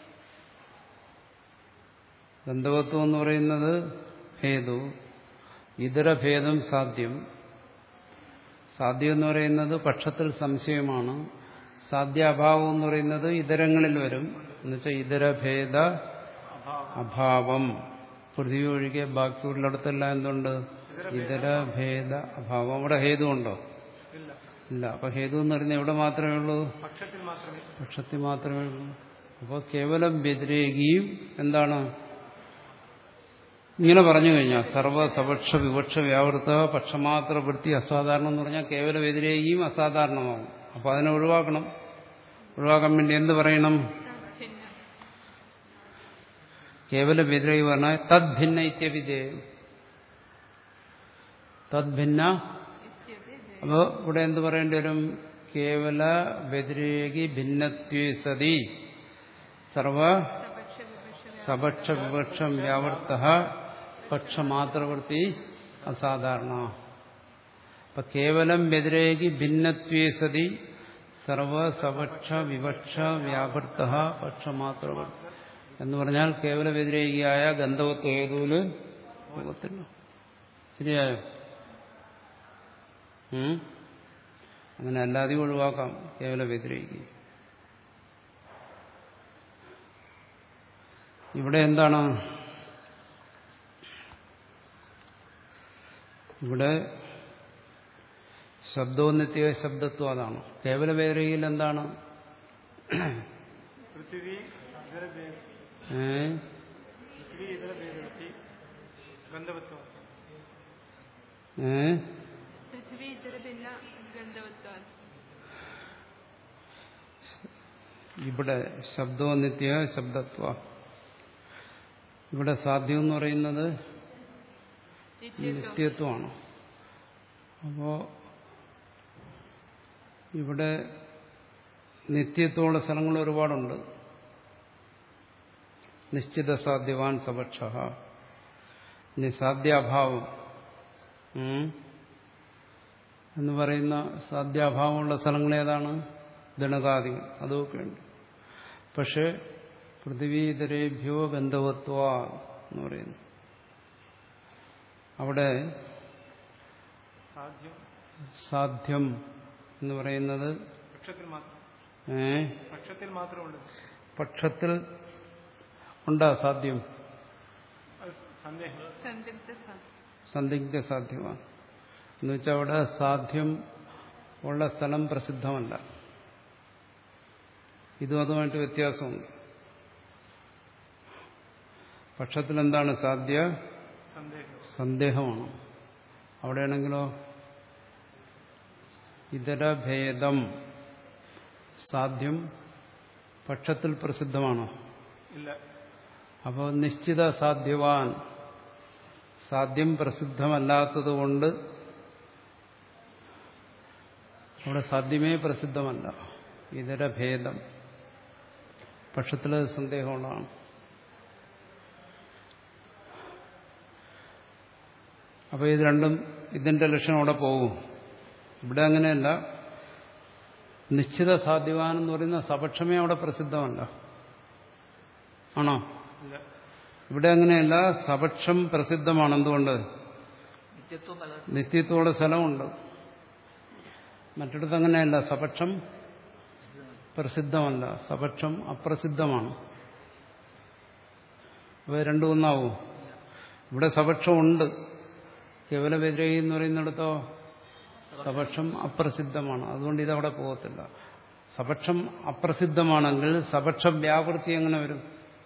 ഗന്ധവത്വം എന്ന് പറയുന്നത് ഹേതു, ഇതരഭേദം സാധ്യം. സാധ്യം എന്ന് പറയുന്നത് പക്ഷത്തിൽ സംശയമാണ്. സാധ്യാഭാവം എന്ന് പറയുന്നത് ഇതരങ്ങളിൽ വരും. എന്നുവെച്ചാൽ ഇതരഭേദ അഭാവം. പൃഥ്വി ഒഴികെ ബാക്കിയുള്ളിടത്തെല്ലാം എന്തുണ്ട്? ഇതരഭേദ അഭാവം. അവിടെ ഹേതു ഉണ്ടോ? ഇല്ല. അപ്പൊ ഹേതു എന്ന് പറയുന്നത് എവിടെ മാത്രമേ ഉള്ളൂ? പക്ഷത്തിൽ മാത്രമേ ഉള്ളൂ. അപ്പോൾ കേവലം വ്യതിരേകിയും എന്താണ്? ഇങ്ങനെ പറഞ്ഞു കഴിഞ്ഞാൽ സർവ സപക്ഷ വിവക്ഷ വ്യാവൃത്ത പക്ഷമാത്ര വൃത്തി അസാധാരണം എന്ന് പറഞ്ഞാൽ കേവല വ്യതിരേകിയും അസാധാരണമാകും. അപ്പൊ അതിനെ ഒഴിവാക്കണം. ഒഴിവാക്കാൻ വേണ്ടി എന്ത് പറയണം? കേവല വ്യതിരേകി പറഞ്ഞാൽ തദ്ഭിന്ന ഇത്യവിധേയം. തദ്ഭിന്ന. അപ്പോ ഇവിടെ എന്ത് പറയേണ്ടി വരും? കേവല വ്യതിരേകി ഭിന്നത്വേ സതി സർവ സപക്ഷ വിവക്ഷം വ്യാവർത്ത പക്ഷമാത്രവൃത്തി അസാധാരണ. അപ്പൊ കേവലം വ്യതിരേകി ഭിന്നത്വേ സതി സർവ സപക്ഷ വിവക്ഷ വ്യാവർത്ത പക്ഷമാത്രവൃത്തി എന്ന് പറഞ്ഞാൽ കേവല വ്യതിരേകിയായ ഗന്ധവത്വ ഹേതുവിന് പോകത്തില്ല. ശരിയായോ? അങ്ങനെ അല്ലാതെ ഒഴിവാക്കാം കേവല വ്യതിരേകി. ഇവിടെ എന്താണ്? ഇവിടെ ശബ്ദോന്നിത്യ ശബ്ദത്വം അതാണ്. കേവല വ്യതിരേകിയിൽ എന്താണ്? ഏ ഏ ഇവിടെ ശബ്ദോന്നിത്യ ശബ്ദത്വ. ഇവിടെ സാധ്യം എന്ന് പറയുന്നത് നിത്യത്വമാണ്. അപ്പോ ഇവിടെ നിത്യത്വമുള്ള സ്ഥലങ്ങൾ ഒരുപാടുണ്ട്. നിശ്ചിത സാധ്യവാൻ സപക്ഷ. ഇനി സാധ്യാഭാവം എന്ന് പറയുന്ന സാധ്യാഭാവമുള്ള സ്ഥലങ്ങൾ ഏതാണ്? ഗണകാദികൾ. അതൊക്കെ ഉണ്ട്. പക്ഷെ പൃഥ്വീതരേഭ്യോ ഗന്ധവത്വ എന്ന് പറയുന്നു. അവിടെ സാധ്യം എന്ന് പറയുന്നത് ഏ പക്ഷത്തിൽ ഉണ്ടാ സാധ്യം? സന്ദിഗ്ധ സാധ്യമാണ്. എന്നുവെച്ചാൽ അവിടെ സാധ്യം ഉള്ള സ്ഥലം പ്രസിദ്ധമല്ല. ഇതും അതുമായിട്ട് വ്യത്യാസമുണ്ട്. പക്ഷത്തിൽ എന്താണ് സാധ്യ? സന്ദേഹമാണ്. അവിടെയാണെങ്കിലോ ഇതരഭേദം സാധ്യം പക്ഷത്തിൽ പ്രസിദ്ധമാണോ? ഇല്ല. അപ്പോൾ നിശ്ചിത സാധ്യവാൻ സാധ്യം പ്രസിദ്ധമല്ലാത്തതുകൊണ്ട് അവിടെ സാധ്യമേ പ്രസിദ്ധമല്ല. ഇതരഭേദം പക്ഷത്തിൽ സന്ദേഹമുള്ളതാണ്. അപ്പോൾ ഇത് രണ്ടും ഇതിന്റെ ലക്ഷണം അവിടെ പോകും. ഇവിടെ അങ്ങനെയല്ല. നിശ്ചിത സാധ്യവാൻ എന്ന് പറയുന്ന സപക്ഷമേ അവിടെ പ്രസിദ്ധമല്ല. ആണോ? ഇല്ല. ഇവിടെ അങ്ങനെയല്ല. സപക്ഷം പ്രസിദ്ധമാണ്. എന്തുകൊണ്ട്? നിത്യത്വം പല നിത്യത്തോടെ സ്ഥലമുണ്ട്. മറ്റിടത്ത് അങ്ങനെയല്ല. സപക്ഷം പ്രസിദ്ധമല്ല, സപക്ഷം അപ്രസിദ്ധമാണ്. ഇവ രണ്ടും ഒന്നാവും. ഇവിടെ സപക്ഷം ഉണ്ട്. കേവല വ്യതിരേകി എന്ന് പറയുന്നിടത്തോ സപക്ഷം അപ്രസിദ്ധമാണ്. അതുകൊണ്ട് ഇതവിടെ പോകത്തില്ല. സപക്ഷം അപ്രസിദ്ധമാണെങ്കിൽ സപക്ഷ വ്യാവൃത്തി എങ്ങനെ വരും?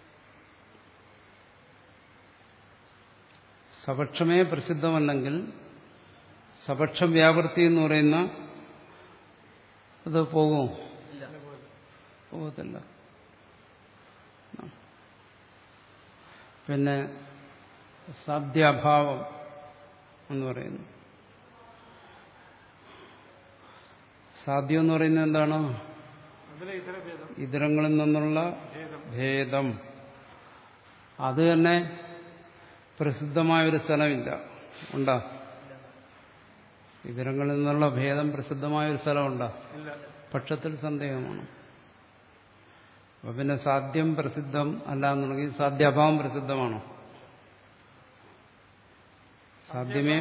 സപക്ഷമേ പ്രസിദ്ധമല്ലെങ്കിൽ സപക്ഷ വ്യാവൃത്തി എന്ന് പറയുന്ന അത് പോകുമോ? പോകത്തില്ല. പിന്നെ സാധ്യാഭാവം എന്ന് പറയുന്നു. സാധ്യം എന്ന് പറയുന്നത് എന്താണ്? അതിലെ ഇതര ഭേദം, ഇതരങ്ങളിൽ നിന്നുള്ള ഭേദം. ഭേദം. അത് തന്നെ പ്രസിദ്ധമായൊരു സ്ഥലമില്ല. ഉണ്ടോ? ഇതരങ്ങളിൽ നിന്നുള്ള ഭേദം പ്രസിദ്ധമായൊരു സ്ഥലമുണ്ടോ? ഇല്ല. പക്ഷത്തിൽ സന്ദേഹമാണ്. അപ്പൊ പിന്നെ സാധ്യം പ്രസിദ്ധം അല്ല എന്നുണ്ടെങ്കിൽ സാധ്യാഭാവം പ്രസിദ്ധമാണോ? സാധ്യമേ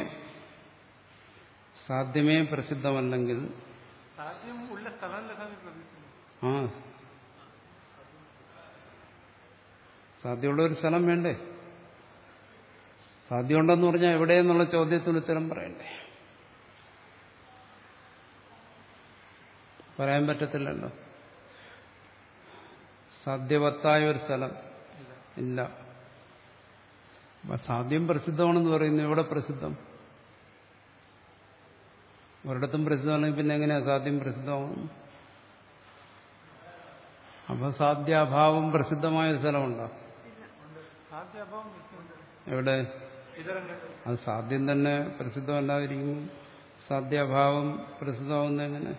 സാധ്യമേ പ്രസിദ്ധമല്ലെങ്കിൽ സാധ്യം ഉള്ള സ്ഥലമല്ല സ്വാമി പ്രസിദ്ധം. ആ സാധ്യമുള്ള ഒരു സ്ഥലം വേണ്ടേ? സാധ്യമുണ്ടെന്ന് പറഞ്ഞാൽ എവിടെയെന്നുള്ള ചോദ്യത്തിന് ഉത്തരം പറയണ്ടേ? പറയാൻ പറ്റത്തില്ലല്ലോ. സാധ്യവത്തായ ഒരു സ്ഥലം ഇല്ല. സാധ്യം പ്രസിദ്ധമാണെന്ന് പറയുന്നു. എവിടെ പ്രസിദ്ധം? ഒരിടത്തും പ്രസിദ്ധമാണെങ്കിൽ പിന്നെ എങ്ങനെയാ സാധ്യം പ്രസിദ്ധമാകുന്നു? അപ്പൊ സാധ്യാഭാവം പ്രസിദ്ധമായ ഒരു സ്ഥലമുണ്ടോ? സാധ്യാഭാവം എവിടെ? ഇതരങ്ങൾ. അത് സാധ്യം തന്നെ പ്രസിദ്ധമല്ലാതിരിക്കും. സാധ്യാഭാവം പ്രസിദ്ധമാകുന്ന എങ്ങനെ?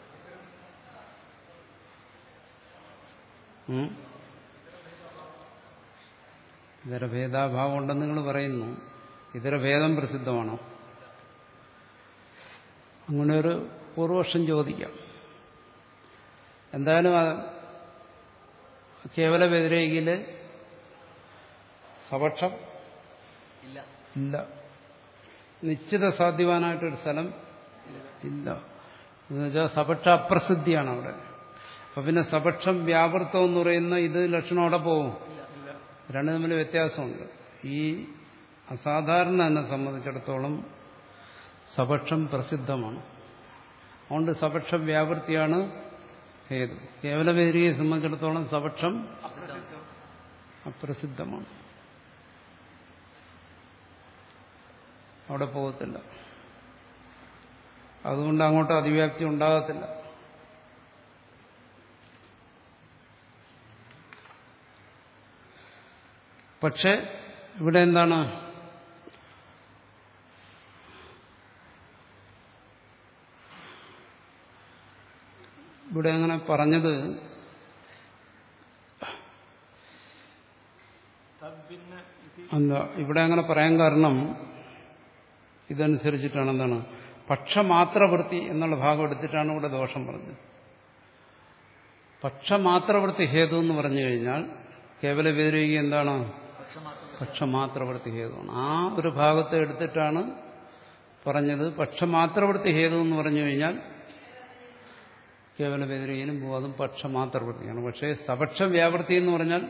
ഇതര ഭേദാഭാവം ഉണ്ടെന്ന് നിങ്ങൾ പറയുന്നു. ഇതര ഭേദം പ്രസിദ്ധമാണോ? അങ്ങനെ ഒരു പൂർവപക്ഷം ചോദിക്കാം. എന്തായാലും കേവല വ്യതിരേകിയില് സപക്ഷം ഇല്ല. ഇല്ല. നിശ്ചിത സാധ്യവാനായിട്ടൊരു സ്ഥലം ഇല്ല. എന്നുവെച്ചാൽ സപക്ഷ അപ്രസിദ്ധിയാണ് അവിടെ. അപ്പൊ പിന്നെ സപക്ഷം വ്യാവൃത്തം എന്ന് പറയുന്ന ഇത് ലക്ഷണം അവിടെ പോവും. രണ്ടു തമ്മിൽ വ്യത്യാസമുണ്ട്. ഈ അസാധാരണ എന്നെ സംബന്ധിച്ചിടത്തോളം സപക്ഷം പ്രസിദ്ധമാണ്. അതുകൊണ്ട് സപക്ഷ വ്യാവൃത്തിയാണ് ഹേതു. കേവല വ്യതിരിയെ സംബന്ധിച്ചിടത്തോളം സപക്ഷം അപ്രസിദ്ധമാണ്. അവിടെ പോകത്തില്ല. അതുകൊണ്ട് അങ്ങോട്ട് അതിവ്യാപ്തി ഉണ്ടാകത്തില്ല. പക്ഷെ ഇവിടെ എന്താണ്? ഇവിടെ അങ്ങനെ പറഞ്ഞത് എന്താ? ഇവിടെ അങ്ങനെ പറയാൻ കാരണം ഇതനുസരിച്ചിട്ടാണ്. എന്താണ്? പക്ഷമാത്രവൃത്തി എന്നുള്ള ഭാഗം എടുത്തിട്ടാണ് ഇവിടെ ദോഷം പറഞ്ഞത്. പക്ഷമാത്രവൃത്തി ഹേതു എന്ന് പറഞ്ഞു കഴിഞ്ഞാൽ കേവല വ്യതിരേകി എന്താണ്? പക്ഷമാത്രവൃത്തി ഹേതുവാണ്. ആ ഒരു ഭാഗത്തെ എടുത്തിട്ടാണ് പറഞ്ഞത്. പക്ഷമാത്രവൃത്തി ഹേതു എന്ന് പറഞ്ഞു കഴിഞ്ഞാൽ കേവല വ്യതിരേകിയിലും പോകും. അതും പക്ഷമാത്രവൃത്തിയാണ്. പക്ഷേ സപക്ഷ വ്യാവൃത്തി എന്ന് പറഞ്ഞാൽ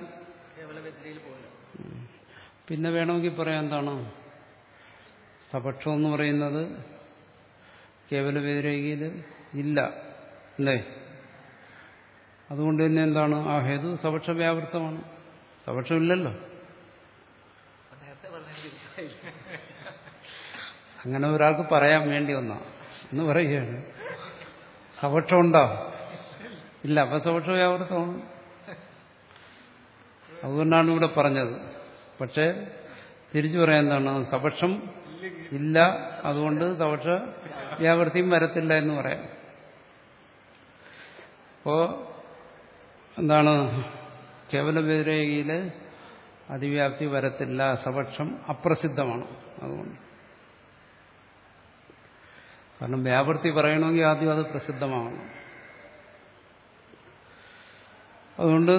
പിന്നെ വേണമെങ്കിൽ പറയാം എന്താണ്? സപക്ഷം എന്ന് പറയുന്നത് കേവല വ്യതിരേകിയിൽ ഇല്ല, അല്ലേ? അതുകൊണ്ട് തന്നെ എന്താണ്? ആ ഹേതു സപക്ഷ വ്യാവൃത്തമാണ്. സപക്ഷമില്ലല്ലോ. നേരത്തെ പറഞ്ഞ അങ്ങനെ ഒരാൾക്ക് പറയാൻ വേണ്ടി വന്നാ എന്ന് പറയുകയാണ്. സപക്ഷം ഉണ്ടോ? ഇല്ല. അപ്പൊ സപക്ഷ വ്യാവർത്തമാണ്. അതുകൊണ്ടാണ് ഇവിടെ പറഞ്ഞത്. പക്ഷെ തിരിച്ചു പറയാൻ എന്താണ്? സപക്ഷം ഇല്ല, അതുകൊണ്ട് സപക്ഷ വ്യാവൃത്തിയും വരത്തില്ല എന്ന് പറയാം. അപ്പോ എന്താണ്? കേവല വ്യതിരേകിയില് അതിവ്യാപ്തി വരത്തില്ല. സപക്ഷം അപ്രസിദ്ധമാണ്. അതുകൊണ്ട് കാരണം വ്യാവൃത്തി പറയണമെങ്കിൽ ആദ്യം അത് പ്രസിദ്ധമാകണം. അതുകൊണ്ട്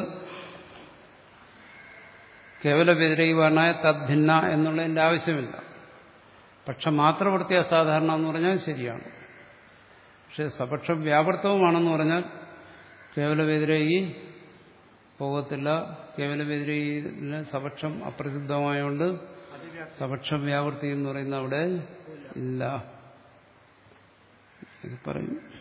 കേവല വ്യതിരേകമായ തദ്ഭിന്ന എന്നുള്ളതിന്റെ ആവശ്യമില്ല. പക്ഷെ മാത്രവൃത്തിയ സാധാരണ എന്ന് പറഞ്ഞാൽ ശരിയാണ്. പക്ഷെ സപക്ഷം വ്യാവർത്തവുമാണെന്ന് പറഞ്ഞാൽ കേവല വ്യതിരേകി പോകത്തില്ല. കേവല വ്യതിരേകിയിലെ സപക്ഷം അപ്രസിദ്ധമായതുകൊണ്ട് സപക്ഷം വ്യാവൃത്തി എന്ന് പറയുന്ന അവിടെ ഇല്ല. ഇത് പറയും.